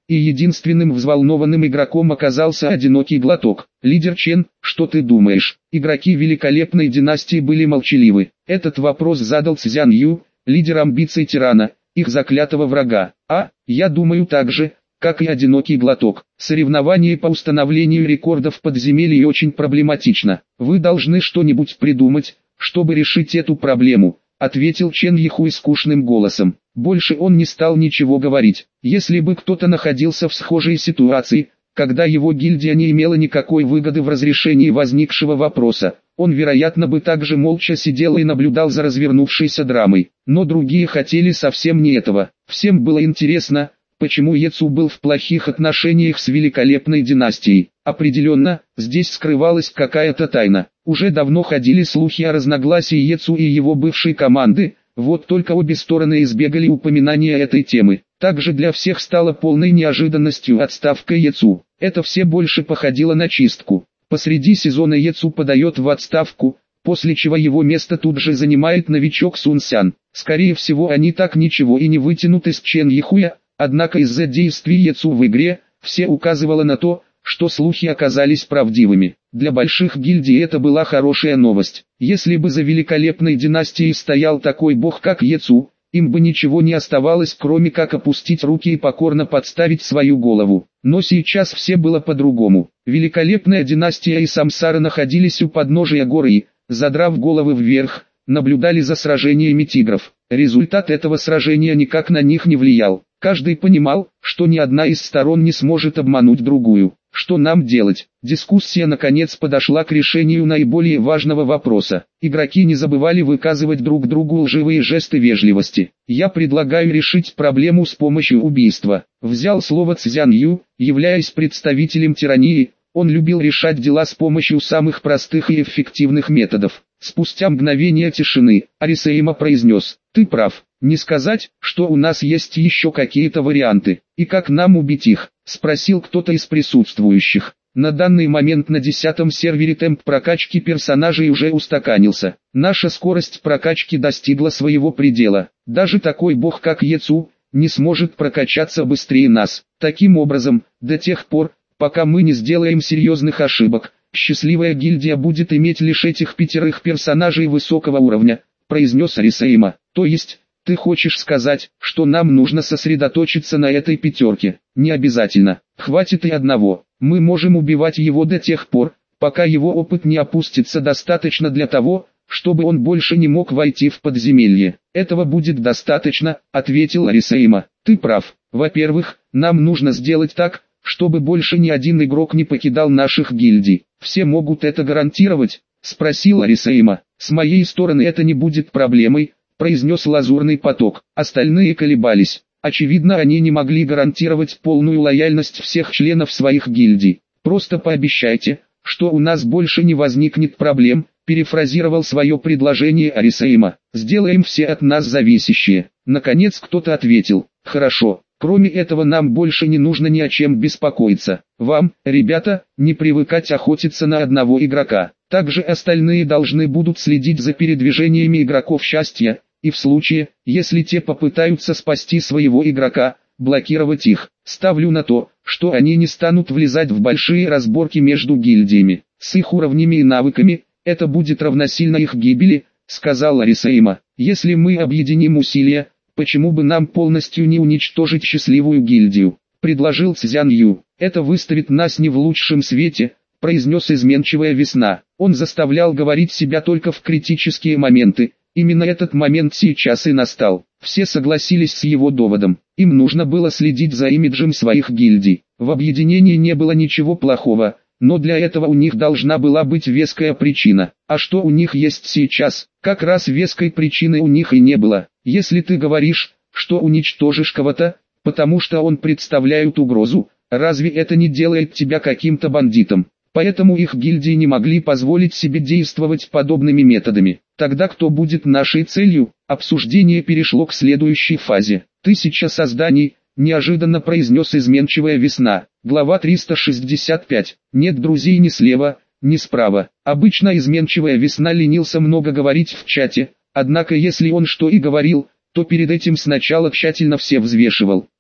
и единственным взволнованным игроком оказался одинокий глоток. Лидер Чен, что ты думаешь? Игроки великолепной династии были молчаливы. Этот вопрос задал Цзян Ю, лидер амбиций тирана, их заклятого врага. А, я думаю так же, как и одинокий глоток. Соревнование по установлению рекордов подземелья очень проблематично. Вы должны что-нибудь придумать, чтобы решить эту проблему, ответил Чен Йихуй скучным голосом. Больше он не стал ничего говорить. Если бы кто-то находился в схожей ситуации, когда его гильдия не имела никакой выгоды в разрешении возникшего вопроса, он вероятно бы также молча сидел и наблюдал за развернувшейся драмой. Но другие хотели совсем не этого. Всем было интересно, почему Ецу был в плохих отношениях с великолепной династией. Определенно, здесь скрывалась какая-то тайна. Уже давно ходили слухи о разногласии Ецу и его бывшей команды, вот только обе стороны избегали упоминания этой темы. Также для всех стало полной неожиданностью отставка Ецу. Это все больше походило на чистку. Посреди сезона Ецу подает в отставку, после чего его место тут же занимает новичок Сун Сян. Скорее всего они так ничего и не вытянут из Чен Йихуя, однако из-за действий Ецу в игре, все указывало на то, что слухи оказались правдивыми. Для больших гильдий это была хорошая новость. Если бы за великолепной династией стоял такой бог как Ецу, им бы ничего не оставалось, кроме как опустить руки и покорно подставить свою голову. Но сейчас все было по-другому. Великолепная династия и Самсара находились у подножия горы и, задрав головы вверх, наблюдали за сражениями тигров. Результат этого сражения никак на них не влиял. Каждый понимал, что ни одна из сторон не сможет обмануть другую. Что нам делать? Дискуссия наконец подошла к решению наиболее важного вопроса. Игроки не забывали выказывать друг другу лживые жесты вежливости. Я предлагаю решить проблему с помощью убийства. Взял слово Цзян Ю, являясь представителем тирании. Он любил решать дела с помощью самых простых и эффективных методов. Спустя мгновение тишины, Арисейма произнес: «Ты прав. Не сказать, что у нас есть еще какие-то варианты. И как нам убить их?» — спросил кто-то из присутствующих. На данный момент на десятом сервере темп прокачки персонажей уже устаканился. Наша скорость прокачки достигла своего предела. Даже такой бог как Ецу не сможет прокачаться быстрее нас. Таким образом, до тех пор, пока мы не сделаем серьезных ошибок, счастливая гильдия будет иметь лишь этих пятерых персонажей высокого уровня, произнес Арисейма. То есть, ты хочешь сказать, что нам нужно сосредоточиться на этой пятерке? Не обязательно. Хватит и одного. Мы можем убивать его до тех пор, пока его опыт не опустится достаточно для того, чтобы он больше не мог войти в подземелье. Этого будет достаточно, ответил Арисейма. Ты прав. Во-первых, нам нужно сделать так, чтобы больше ни один игрок не покидал наших гильдий. Все могут это гарантировать? Спросил Арисейма. С моей стороны это не будет проблемой, произнес Лазурный поток. Остальные колебались. Очевидно, они не могли гарантировать полную лояльность всех членов своих гильдий. Просто пообещайте, что у нас больше не возникнет проблем, перефразировал свое предложение Арисейма. Сделаем все от нас зависящее. Наконец кто-то ответил: хорошо. Кроме этого нам больше не нужно ни о чем беспокоиться. Вам, ребята, не привыкать охотиться на одного игрока. Также остальные должны будут следить за передвижениями игроков счастья, и в случае, если те попытаются спасти своего игрока, блокировать их. Ставлю на то, что они не станут влезать в большие разборки между гильдиями. С их уровнями и навыками, это будет равносильно их гибели, сказал Арисейма. Если мы объединим усилия, почему бы нам полностью не уничтожить счастливую гильдию? Предложил Цзян Ю. Это выставит нас не в лучшем свете, произнес изменчивая весна. Он заставлял говорить себя только в критические моменты. Именно этот момент сейчас и настал. Все согласились с его доводом. Им нужно было следить за имиджем своих гильдий. В объединении не было ничего плохого, но для этого у них должна была быть веская причина. А что у них есть сейчас? Как раз веской причины у них и не было. Если ты говоришь, что уничтожишь кого-то, потому что он представляет угрозу, разве это не делает тебя каким-то бандитом? Поэтому их гильдии не могли позволить себе действовать подобными методами. Тогда кто будет нашей целью? Обсуждение перешло к следующей фазе. Тысяча созданий, неожиданно произнес изменчивая весна. Глава триста шестьдесят пять. Нет друзей ни слева, ни справа. Обычно изменчивая весна ленился много говорить в чате, однако если он что и говорил, то перед этим сначала тщательно все взвешивал.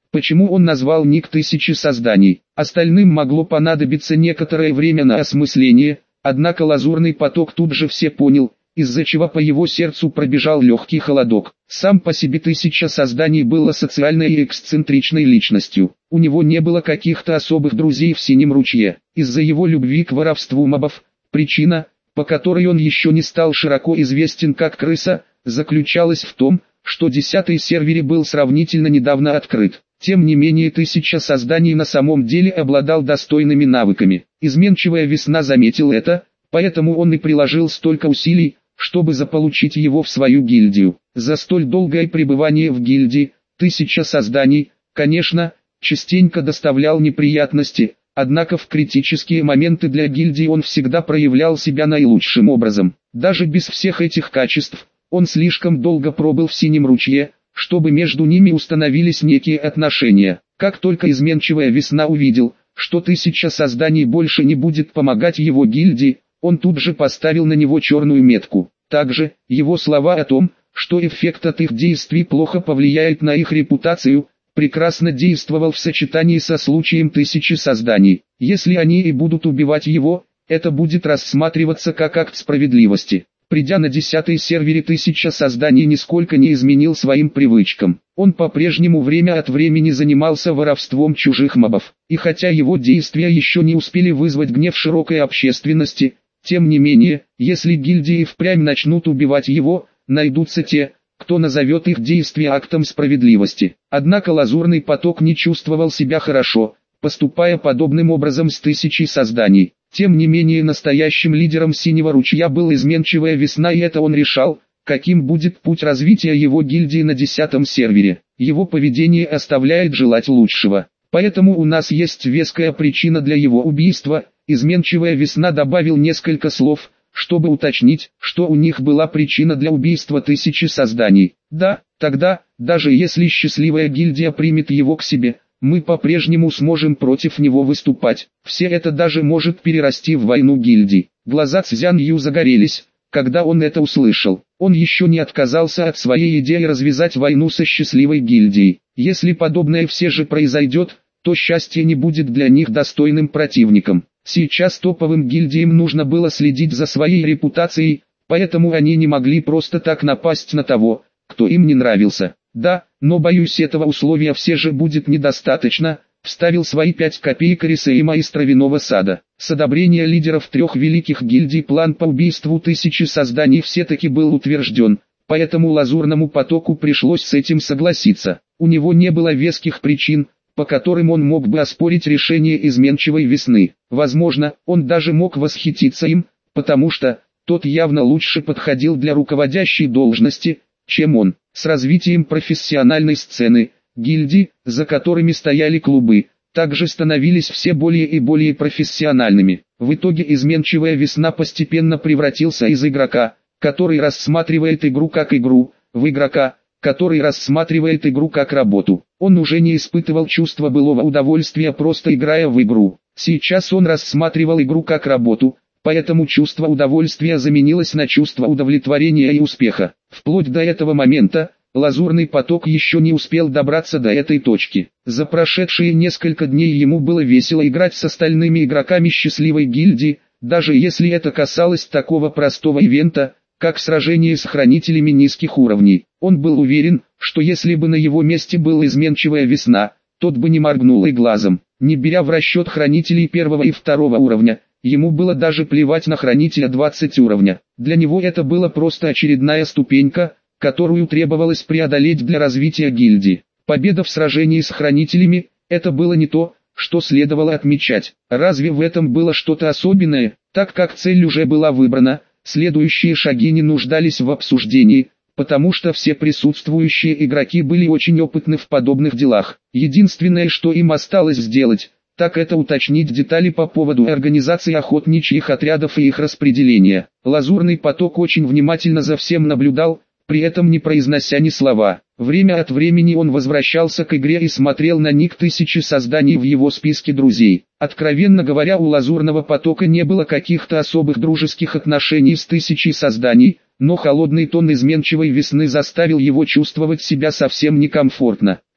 Почему он назвал ник тысячи созданий? Остальным могло понадобиться некоторое время на осмысление, однако Лазурный поток тут же все понял, из-за чего по его сердцу пробежал легкий холодок. Сам по себе тысяча созданий был социальной и эксцентричной личностью. У него не было каких-то особых друзей в Синем ручье. Из-за его любви к воровству мобов, причина, по которой он еще не стал широко известен как крыса, заключалась в том, что десятый сервер был сравнительно недавно открыт. Тем не менее тысяча созданий на самом деле обладал достойными навыками. Изменчивая весна заметил это, поэтому он и приложил столько усилий, чтобы заполучить его в свою гильдию. За столь долгое пребывание в гильдии, тысяча созданий, конечно, частенько доставлял неприятности, однако в критические моменты для гильдии он всегда проявлял себя наилучшим образом. Даже без всех этих качеств, он слишком долго пробыл в Синем ручье, чтобы между ними установились некие отношения. Как только изменчивая весна увидел, что тысяча созданий больше не будет помогать его гильдии, он тут же поставил на него черную метку. Также, его слова о том, что эффект от их действий плохо повлияет на их репутацию, прекрасно действовал в сочетании со случаем тысячи созданий. Если они и будут убивать его, это будет рассматриваться как акт справедливости. Придя на десятый сервере, тысяча созданий нисколько не изменил своим привычкам. Он по-прежнему время от времени занимался воровством чужих мобов. И хотя его действия еще не успели вызвать гнев широкой общественности, тем не менее, если гильдии впрямь начнут убивать его, найдутся те, кто назовет их действия актом справедливости. Однако Лазурный поток не чувствовал себя хорошо, поступая подобным образом с тысячей созданий. Тем не менее настоящим лидером Синего ручья был изменчивая весна, и это он решал, каким будет путь развития его гильдии на десятом сервере. Его поведение оставляет желать лучшего. Поэтому у нас есть веская причина для его убийства. Изменчивая весна добавил несколько слов, чтобы уточнить, что у них была причина для убийства тысячи созданий. Да, тогда, даже если счастливая гильдия примет его к себе, мы по-прежнему сможем против него выступать. Все это даже может перерасти в войну гильдий. Глаза Цзян Ю загорелись, когда он это услышал. Он еще не отказался от своей идеи развязать войну со счастливой гильдией. Если подобное все же произойдет, то счастье не будет для них достойным противником. Сейчас топовым гильдиям нужно было следить за своей репутацией, поэтому они не могли просто так напасть на того, кто им не нравился. Да, но боюсь, этого условия все же будет недостаточно, вставил свои пять копеек Рисейма из Травяного сада. С одобрения лидеров трех великих гильдий план по убийству тысячи созданий все-таки был утвержден, поэтому Лазурному потоку пришлось с этим согласиться. У него не было веских причин, по которым он мог бы оспорить решение изменчивой весны. Возможно, он даже мог восхититься им, потому что тот явно лучше подходил для руководящей должности, чем он. С развитием профессиональной сцены, гильдии, за которыми стояли клубы, также становились все более и более профессиональными. В итоге изменчивая весна постепенно превратился из игрока, который рассматривает игру как игру, в игрока, который рассматривает игру как работу. Он уже не испытывал чувства былого удовольствия, просто играя в игру. Сейчас он рассматривал игру как работу, поэтому чувство удовольствия заменилось на чувство удовлетворения и успеха. Вплоть до этого момента, Лазурный поток еще не успел добраться до этой точки. За прошедшие несколько дней ему было весело играть с остальными игроками счастливой гильдии, даже если это касалось такого простого ивента, как сражение с хранителями низких уровней. Он был уверен, что если бы на его месте была изменчивая весна, тот бы не моргнул и глазом. Не беря в расчет хранителей первого и второго уровня, ему было даже плевать на хранителя двадцать уровня. Для него это была просто очередная ступенька, которую требовалось преодолеть для развития гильдии. Победа в сражении с хранителями – это было не то, что следовало отмечать. Разве в этом было что-то особенное? Так как цель уже была выбрана, следующие шаги не нуждались в обсуждении, потому что все присутствующие игроки были очень опытны в подобных делах. Единственное, что им осталось сделать, так это уточнить детали по поводу организации охотничьих отрядов и их распределения. Лазурный поток очень внимательно за всем наблюдал, при этом не произнося ни слова. Время от времени он возвращался к игре и смотрел на ник тысячи созданий в его списке друзей. Откровенно говоря, у Лазурного потока не было каких-то особых дружеских отношений с тысячей созданий, но холодный тон изменчивой весны заставил его чувствовать себя совсем некомфортно.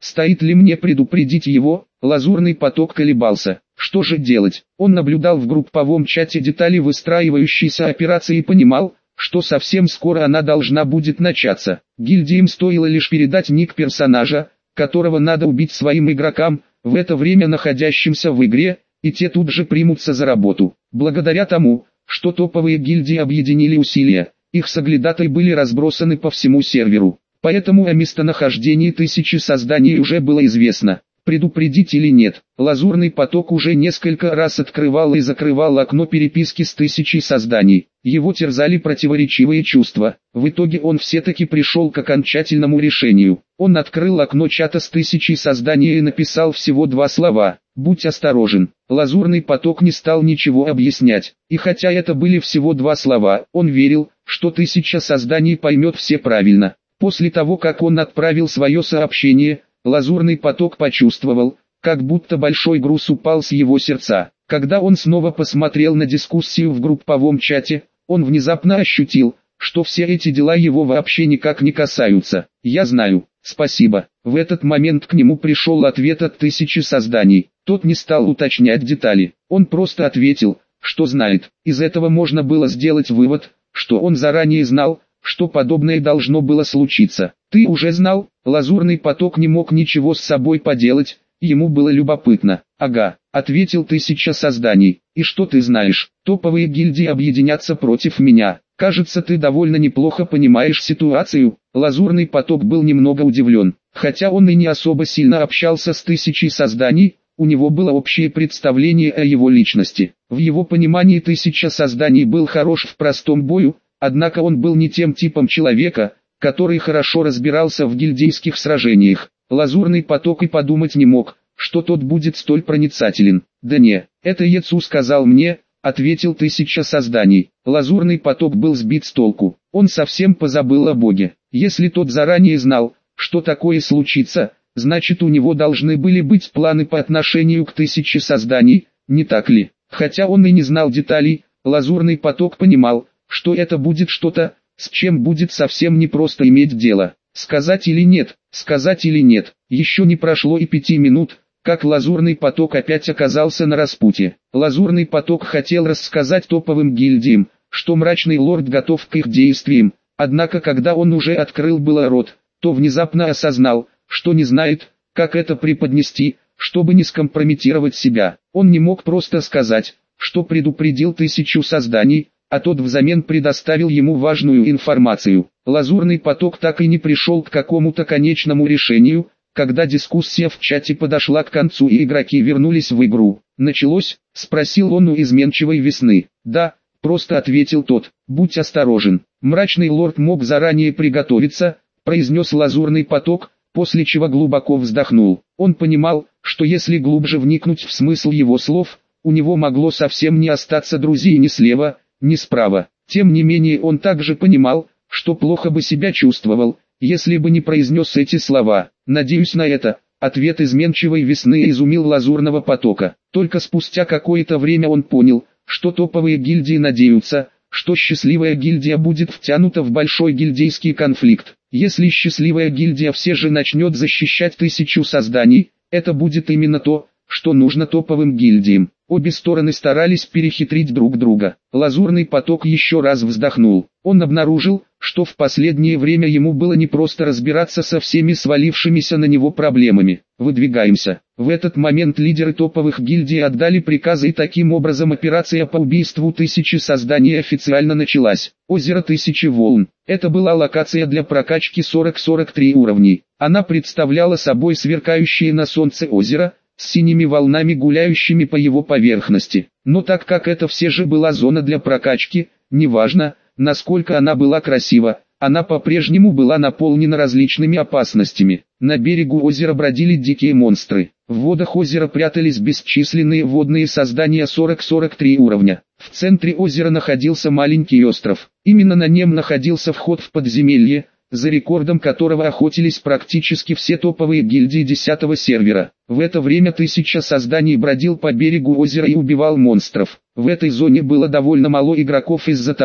Стоит ли мне предупредить его? Лазурный поток колебался. Что же делать? Он наблюдал в групповом чате детали выстраивающейся операции и понимал, что совсем скоро она должна будет начаться. Гильдиям стоило лишь передать ник персонажа, которого надо убить своим игрокам, в это время находящимся в игре, и те тут же примутся за работу. Благодаря тому, что топовые гильдии объединили усилия, их соглядатые были разбросаны по всему серверу. Поэтому о местонахождении тысячи созданий уже было известно. Предупредить или нет, Лазурный поток уже несколько раз открывал и закрывал окно переписки с тысячей созданий. Его терзали противоречивые чувства. В итоге он все-таки пришел к окончательному решению. Он открыл окно чата с тысячей созданий и написал всего два слова: «Будь осторожен». Лазурный поток не стал ничего объяснять. И хотя это были всего два слова, он верил, что тысяча созданий поймет все правильно. После того, как он отправил свое сообщение, Лазурный поток почувствовал, как будто большой груз упал с его сердца. Когда он снова посмотрел на дискуссию в групповом чате, он внезапно ощутил, что все эти дела его вообще никак не касаются. «Я знаю, спасибо». В этот момент к нему пришел ответ от тысячи созданий. Тот не стал уточнять детали. Он просто ответил, что знает. Из этого можно было сделать вывод, что он заранее знал, что подобное должно было случиться. «Ты уже знал?» Лазурный поток не мог ничего с собой поделать, ему было любопытно. «Ага», — ответил тысяча созданий. «И что ты знаешь? Топовые гильдии объединятся против меня. Кажется, ты довольно неплохо понимаешь ситуацию». Лазурный поток был немного удивлен. Хотя он и не особо сильно общался с тысячей созданий, у него было общее представление о его личности. В его понимании тысяча созданий был хорош в простом бою, однако он был не тем типом человека, который хорошо разбирался в гильдейских сражениях. Лазурный поток и подумать не мог, что тот будет столь проницателен. «Да не, это Яцу сказал мне», — ответил тысяча созданий. Лазурный поток был сбит с толку. Он совсем позабыл о Боге. Если тот заранее знал, что такое случится, значит у него должны были быть планы по отношению к тысяче созданий, не так ли? Хотя он и не знал деталей, Лазурный поток понимал, что это будет что-то, с чем будет совсем непросто иметь дело. Сказать или нет, сказать или нет. Еще не прошло и пяти минут, как Лазурный поток опять оказался на распутье. Лазурный поток хотел рассказать топовым гильдиям, что Мрачный Лорд готов к их действиям, однако когда он уже открыл было рот, то внезапно осознал, что не знает, как это преподнести, чтобы не скомпрометировать себя. Он не мог просто сказать, что предупредил тысячу созданий, а тот взамен предоставил ему важную информацию. Лазурный поток так и не пришел к какому-то конечному решению, когда дискуссия в чате подошла к концу и игроки вернулись в игру. «Началось?» — спросил он у изменчивой весны. «Да», — просто ответил тот. «Будь осторожен». Мрачный лорд мог заранее приготовиться, произнес Лазурный поток, после чего глубоко вздохнул. Он понимал, что если глубже вникнуть в смысл его слов, у него могло совсем не остаться друзей ни слева, ни справа. Тем не менее он также понимал, что плохо бы себя чувствовал, если бы не произнес эти слова. «Надеюсь на это», — ответ изменчивой весны изумил Лазурного потока. Только спустя какое-то время он понял, что топовые гильдии надеются, что счастливая гильдия будет втянута в большой гильдейский конфликт. Если счастливая гильдия все же начнет защищать тысячу созданий, это будет именно то, что нужно топовым гильдиям. Обе стороны старались перехитрить друг друга. Лазурный поток еще раз вздохнул. Он обнаружил, что в последнее время ему было непросто разбираться со всеми свалившимися на него проблемами. «Выдвигаемся». В этот момент лидеры топовых гильдий отдали приказы, и таким образом операция по убийству тысячи созданий официально началась. Озеро Тысячи Волн. Это была локация для прокачки сорок сорок три уровней. Она представляла собой сверкающее на солнце озеро, с синими волнами, гуляющими по его поверхности. Но так как это все же была зона для прокачки, неважно, насколько она была красива, она по-прежнему была наполнена различными опасностями. На берегу озера бродили дикие монстры. В водах озера прятались бесчисленные водные создания сорок сорок три уровня. В центре озера находился маленький остров. Именно на нем находился вход в подземелье, за рекордом которого охотились практически все топовые гильдии десятого сервера. В это время тысяча созданий бродил по берегу озера и убивал монстров. В этой зоне было довольно мало игроков из-за того,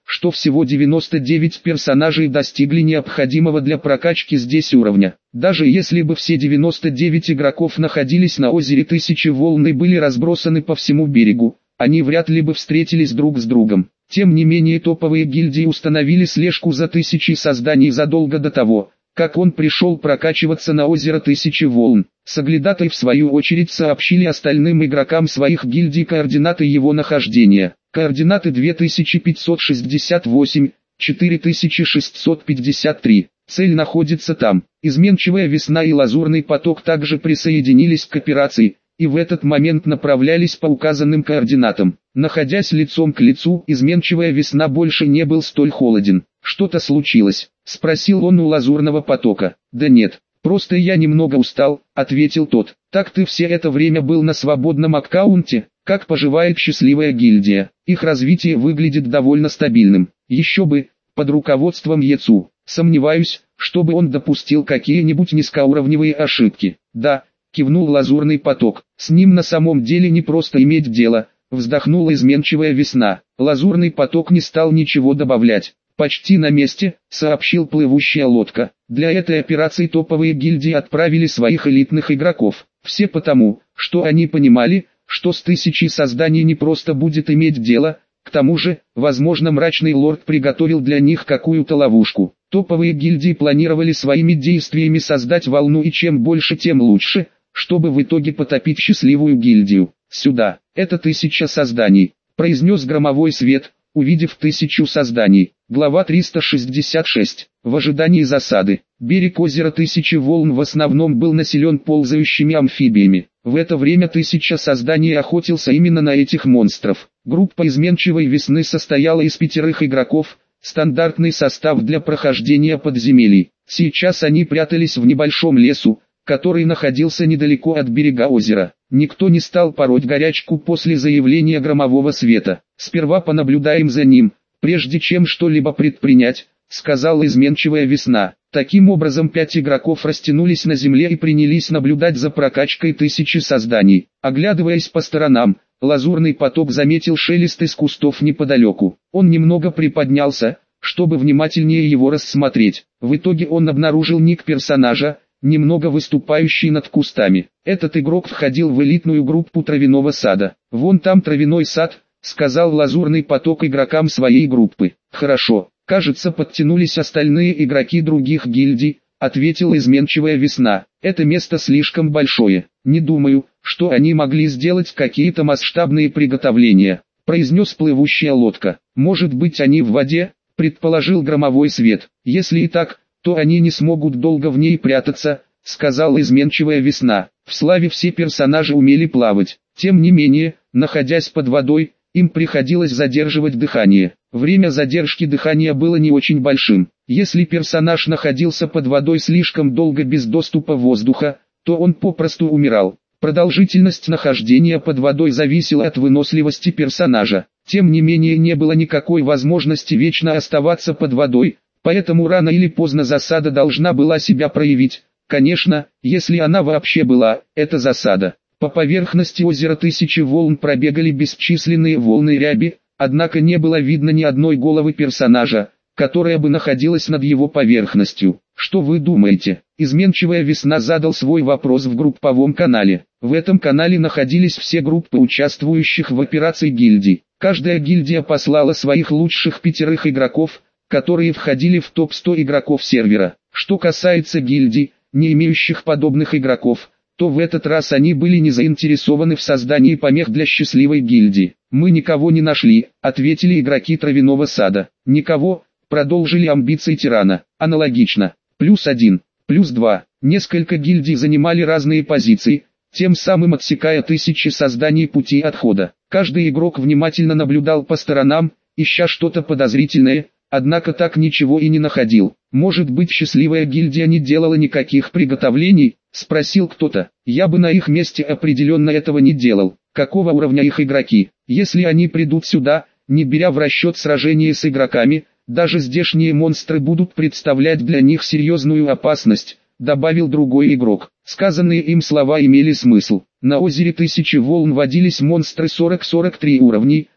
что всего девяносто девять персонажей достигли необходимого для прокачки здесь уровня. Даже если бы все девяносто девять игроков находились на озере Тысячи Волн и были разбросаны по всему берегу, они вряд ли бы встретились друг с другом. Тем не менее топовые гильдии установили слежку за Тысячей созданий задолго до того, как он пришел прокачиваться на озеро Тысячи Волн. Соглядатай в свою очередь сообщили остальным игрокам своих гильдий координаты его нахождения. Координаты две тысячи пятьсот шестьдесят восемь, четыре тысячи шестьсот пятьдесят три. Цель находится там. Изменчивая весна и лазурный поток также присоединились к операции, и в этот момент направлялись по указанным координатам. Находясь лицом к лицу, изменчивая весна больше не был столь холоден. «Что-то случилось?» — спросил он у лазурного потока. «Да нет, просто я немного устал», — ответил тот. «Так ты все это время был на свободном аккаунте? Как поживает счастливая гильдия? Их развитие выглядит довольно стабильным. Еще бы, под руководством Ецу. Сомневаюсь, чтобы он допустил какие-нибудь низкоуровневые ошибки». «Да», — кивнул лазурный поток. «С ним на самом деле не просто иметь дело», — вздохнула изменчивая весна. Лазурный поток не стал ничего добавлять. «Почти на месте», — сообщил плывущая лодка. «Для этой операции топовые гильдии отправили своих элитных игроков. Все потому, что они понимали, что с Тысячей созданий не просто будет иметь дело, к тому же, возможно, Мрачный Лорд приготовил для них какую-то ловушку. Топовые гильдии планировали своими действиями создать волну, и чем больше, тем лучше, чтобы в итоге потопить счастливую гильдию. Сюда, это Тысяча созданий», — произнес громовой свет, увидев Тысячу созданий. Глава триста шестьдесят шесть. В ожидании засады. Берег озера Тысячи Волн в основном был населен ползающими амфибиями. В это время Тысяча созданий охотился именно на этих монстров. Группа изменчивой весны состояла из пятерых игроков, стандартный состав для прохождения подземелий. Сейчас они прятались в небольшом лесу, который находился недалеко от берега озера. Никто не стал пороть горячку после заявления громового света. «Сперва понаблюдаем за ним, прежде чем что-либо предпринять», — сказала изменчивая весна. Таким образом пять игроков растянулись на земле и принялись наблюдать за прокачкой Тысячи созданий. Оглядываясь по сторонам, лазурный поток заметил шелест из кустов неподалеку. Он немного приподнялся, чтобы внимательнее его рассмотреть. В итоге он обнаружил ник персонажа, немного выступающий над кустами. Этот игрок входил в элитную группу травяного сада. «Вон там травяной сад», — сказал лазурный поток игрокам своей группы. «Хорошо, кажется, подтянулись остальные игроки других гильдий», — ответила изменчивая весна. «Это место слишком большое. Не думаю, что они могли сделать какие-то масштабные приготовления», — произнес плывущая лодка. «Может быть, они в воде?» — предположил громовой свет. «Если и так, то они не смогут долго в ней прятаться», — сказала изменчивая весна. В славе все персонажи умели плавать. Тем не менее, находясь под водой, им приходилось задерживать дыхание. Время задержки дыхания было не очень большим. Если персонаж находился под водой слишком долго без доступа воздуха, то он попросту умирал. Продолжительность нахождения под водой зависела от выносливости персонажа. Тем не менее, не было никакой возможности вечно оставаться под водой, поэтому рано или поздно засада должна была себя проявить. Конечно, если она вообще была, это засада. По поверхности озера Тысячи Волн пробегали бесчисленные волны ряби, однако не было видно ни одной головы персонажа, которая бы находилась над его поверхностью. «Что вы думаете?» Изменчивая весна задал свой вопрос в групповом канале. В этом канале находились все группы участвующих в операции гильдий. Каждая гильдия послала своих лучших пятерых игроков, которые входили в топ сто игроков сервера. Что касается гильдий, не имеющих подобных игроков, то в этот раз они были не заинтересованы в создании помех для счастливой гильдии. «Мы никого не нашли», — ответили игроки травяного сада. «Никого», — продолжили амбиции тирана. «Аналогично. Плюс один, плюс два». Несколько гильдий занимали разные позиции, тем самым отсекая тысячи созданий пути отхода. Каждый игрок внимательно наблюдал по сторонам, ища что-то подозрительное, однако так ничего и не находил. «Может быть, счастливая гильдия не делала никаких приготовлений?» — спросил кто-то. «Я бы на их месте определенно этого не делал. Какого уровня их игроки? Если они придут сюда, не беря в расчет сражение с игроками, даже здешние монстры будут представлять для них серьезную опасность», — добавил другой игрок. Сказанные им слова имели смысл. На озере Тысячи Волн водились монстры сорок сорок три уровней,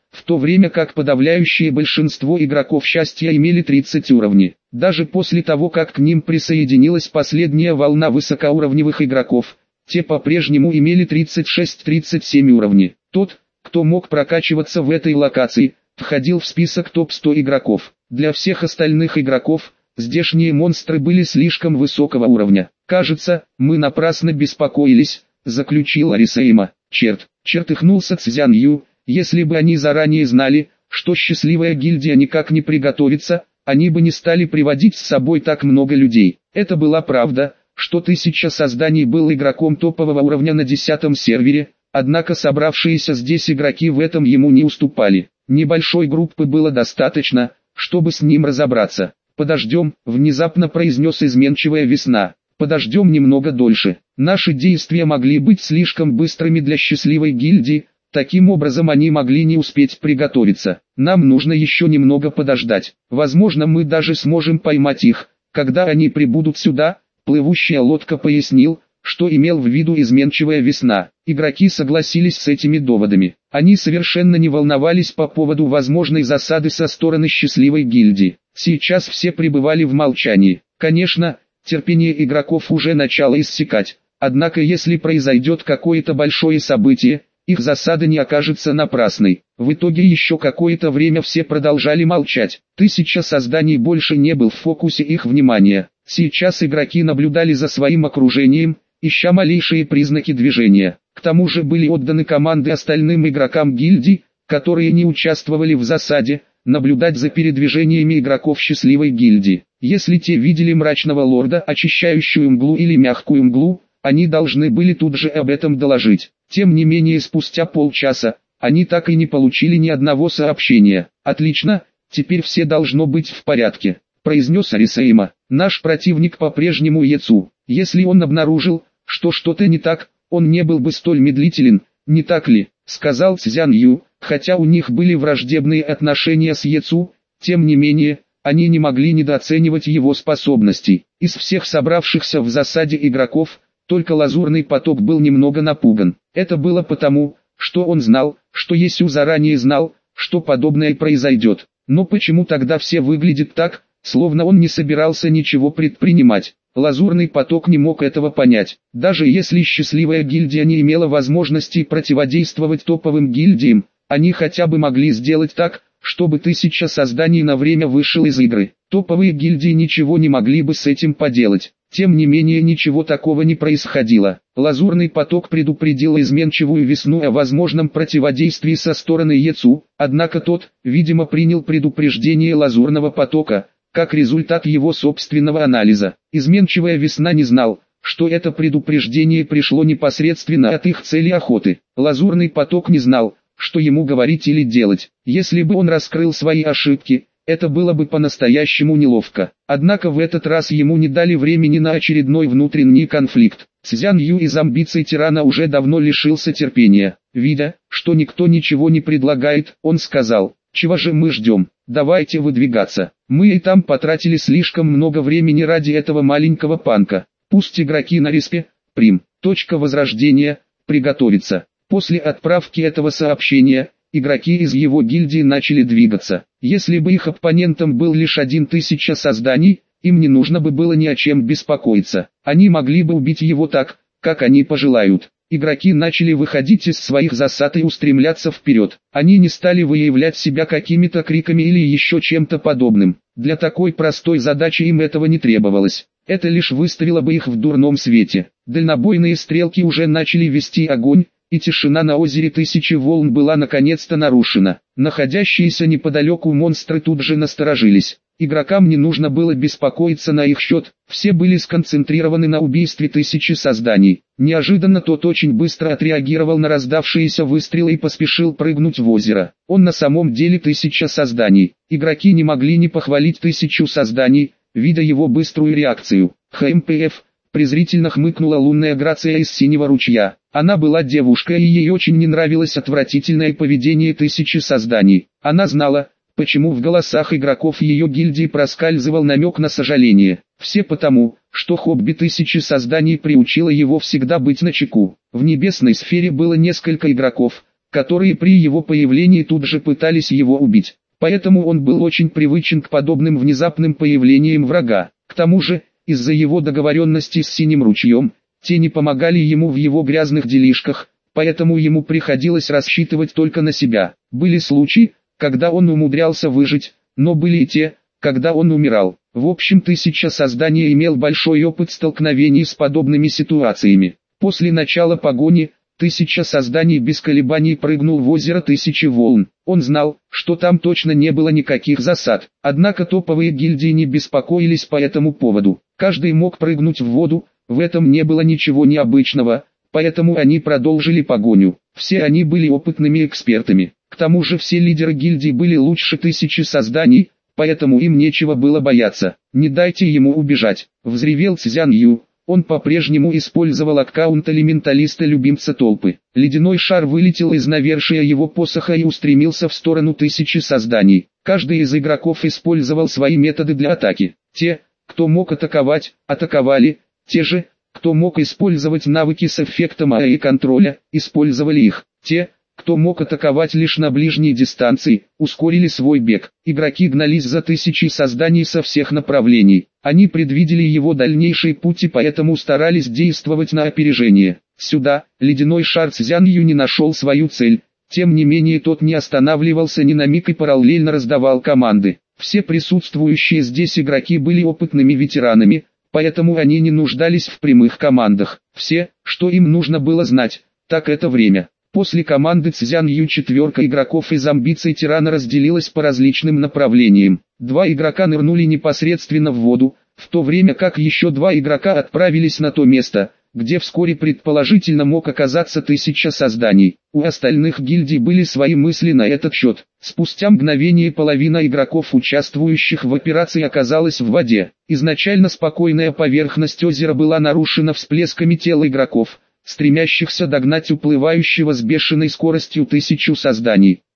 в то время как подавляющее большинство игроков счастья имели тридцать уровней. Даже после того, как к ним присоединилась последняя волна высокоуровневых игроков, те по-прежнему имели тридцать шесть — тридцать семь уровней. Тот, кто мог прокачиваться в этой локации, входил в список топ сто игроков. Для всех остальных игроков, здешние монстры были слишком высокого уровня. «Кажется, мы напрасно беспокоились», — заключил Арисейма. «Черт», — чертыхнулся Цзян Ю, «если бы они заранее знали, что счастливая гильдия никак не приготовится, они бы не стали приводить с собой так много людей». Это была правда, что тысяча созданий был игроком топового уровня на десятом сервере, однако собравшиеся здесь игроки в этом ему не уступали. Небольшой группы было достаточно, чтобы с ним разобраться. «Подождем», — внезапно произнес изменчивая весна. «Подождем немного дольше. Наши действия могли быть слишком быстрыми для счастливой гильдии, таким образом они могли не успеть приготовиться. Нам нужно еще немного подождать. Возможно, мы даже сможем поймать их, когда они прибудут сюда», — плывущая лодка пояснил, что имел в виду изменчивая весна. Игроки согласились с этими доводами. Они совершенно не волновались по поводу возможной засады со стороны счастливой гильдии. Сейчас все пребывали в молчании. Конечно, терпение игроков уже начало иссякать. Однако если произойдет какое-то большое событие, их засада не окажется напрасной. В итоге еще какое-то время все продолжали молчать. Тысяча созданий больше не был в фокусе их внимания. Сейчас игроки наблюдали за своим окружением, ища малейшие признаки движения. К тому же были отданы команды остальным игрокам гильдии, которые не участвовали в засаде, наблюдать за передвижениями игроков счастливой гильдии. Если те видели мрачного лорда, очищающую мглу или мягкую мглу, они должны были тут же об этом доложить. Тем не менее, спустя полчаса, они так и не получили ни одного сообщения. «Отлично, теперь все должно быть в порядке», — произнес Арисейма. «Наш противник по-прежнему Яцу. Если он обнаружил, что что-то не так, он не был бы столь медлителен, не так ли?» — сказал Цзян Ю. Хотя у них были враждебные отношения с Яцу, тем не менее, они не могли недооценивать его способностей. Из всех собравшихся в засаде игроков, только Лазурный поток был немного напуган. Это было потому, что он знал, что Яцу заранее знал, что подобное произойдет. Но почему тогда все выглядят так, словно он не собирался ничего предпринимать? Лазурный поток не мог этого понять. Даже если счастливая гильдия не имела возможности противодействовать топовым гильдиям, они хотя бы могли сделать так, чтобы тысяча созданий на время вышел из игры. Топовые гильдии ничего не могли бы с этим поделать. Тем не менее ничего такого не происходило. Лазурный поток предупредил изменчивую весну о возможном противодействии со стороны Яцу, однако тот, видимо, принял предупреждение Лазурного потока, как результат его собственного анализа. Изменчивая весна не знал, что это предупреждение пришло непосредственно от их цели охоты. Лазурный поток не знал, что ему говорить или делать. Если бы он раскрыл свои ошибки, это было бы по-настоящему неловко. Однако в этот раз ему не дали времени на очередной внутренний конфликт. Цзян Ю из амбиций тирана уже давно лишился терпения. Видя, что никто ничего не предлагает, он сказал: «Чего же мы ждем? Давайте выдвигаться. Мы и там потратили слишком много времени ради этого маленького панка. Пусть игроки на респе, прим, точка возрождения, приготовиться». После отправки этого сообщения, игроки из его гильдии начали двигаться. Если бы их оппонентом был лишь один тысяча созданий, им не нужно бы было ни о чем беспокоиться. Они могли бы убить его так, как они пожелают. Игроки начали выходить из своих засад и устремляться вперед. Они не стали выявлять себя какими-то криками или еще чем-то подобным. Для такой простой задачи им этого не требовалось. Это лишь выставило бы их в дурном свете. Дальнобойные стрелки уже начали вести огонь, и тишина на озере Тысячи Волн была наконец-то нарушена. Находящиеся неподалеку монстры тут же насторожились. Игрокам не нужно было беспокоиться на их счет, все были сконцентрированы на убийстве тысячи созданий. Неожиданно тот очень быстро отреагировал на раздавшиеся выстрелы и поспешил прыгнуть в озеро. Он на самом деле тысяча созданий. Игроки не могли не похвалить тысячу созданий, видя его быструю реакцию. ХМПФ. Презрительно хмыкнула лунная Грация из Синего ручья. Она была девушкой и ей очень не нравилось отвратительное поведение тысячи созданий. Она знала, почему в голосах игроков ее гильдии проскальзывал намек на сожаление. Все потому, что хобби тысячи созданий приучило его всегда быть начеку. В небесной сфере было несколько игроков, которые при его появлении тут же пытались его убить. Поэтому он был очень привычен к подобным внезапным появлениям врага. К тому же, из-за его договоренности с Синим ручьем, те не помогали ему в его грязных делишках, поэтому ему приходилось рассчитывать только на себя. Были случаи, когда он умудрялся выжить, но были и те, когда он умирал. В общем, Тысяча Созданий имел большой опыт столкновений с подобными ситуациями. После начала погони, Тысяча Созданий без колебаний прыгнул в озеро Тысячи Волн. Он знал, что там точно не было никаких засад. Однако топовые гильдии не беспокоились по этому поводу. Каждый мог прыгнуть в воду, в этом не было ничего необычного, поэтому они продолжили погоню. Все они были опытными экспертами. К тому же все лидеры гильдий были лучше Тысячи Созданий, поэтому им нечего было бояться. «Не дайте ему убежать», — взревел Цзян Ю. Он по-прежнему использовал аккаунт элементалиста-любимца толпы. Ледяной шар вылетел из навершия его посоха и устремился в сторону Тысячи Созданий. Каждый из игроков использовал свои методы для атаки. Те, кто мог атаковать, атаковали. Те же, кто мог использовать навыки с эффектом эй ай контроля, использовали их. Те, кто мог атаковать лишь на ближней дистанции, ускорили свой бег. Игроки гнались за Тысячей Созданий со всех направлений. Они предвидели его дальнейший путь и поэтому старались действовать на опережение. Сюда, ледяной шар Цзян Ю не нашел свою цель. Тем не менее тот не останавливался ни на миг и параллельно раздавал команды. Все присутствующие здесь игроки были опытными ветеранами, поэтому они не нуждались в прямых командах. Все, что им нужно было знать, так это время. После команды Цзян Ю четверка игроков из амбиций тирана разделилась по различным направлениям. Два игрока нырнули непосредственно в воду, в то время как еще два игрока отправились на то место, где вскоре предположительно мог оказаться Тысяча Созданий. У остальных гильдий были свои мысли на этот счет. Спустя мгновение половина игроков, участвующих в операции, оказалась в воде. Изначально спокойная поверхность озера была нарушена всплесками тел игроков, стремящихся догнать уплывающего с бешеной скоростью Тысячу Созданий.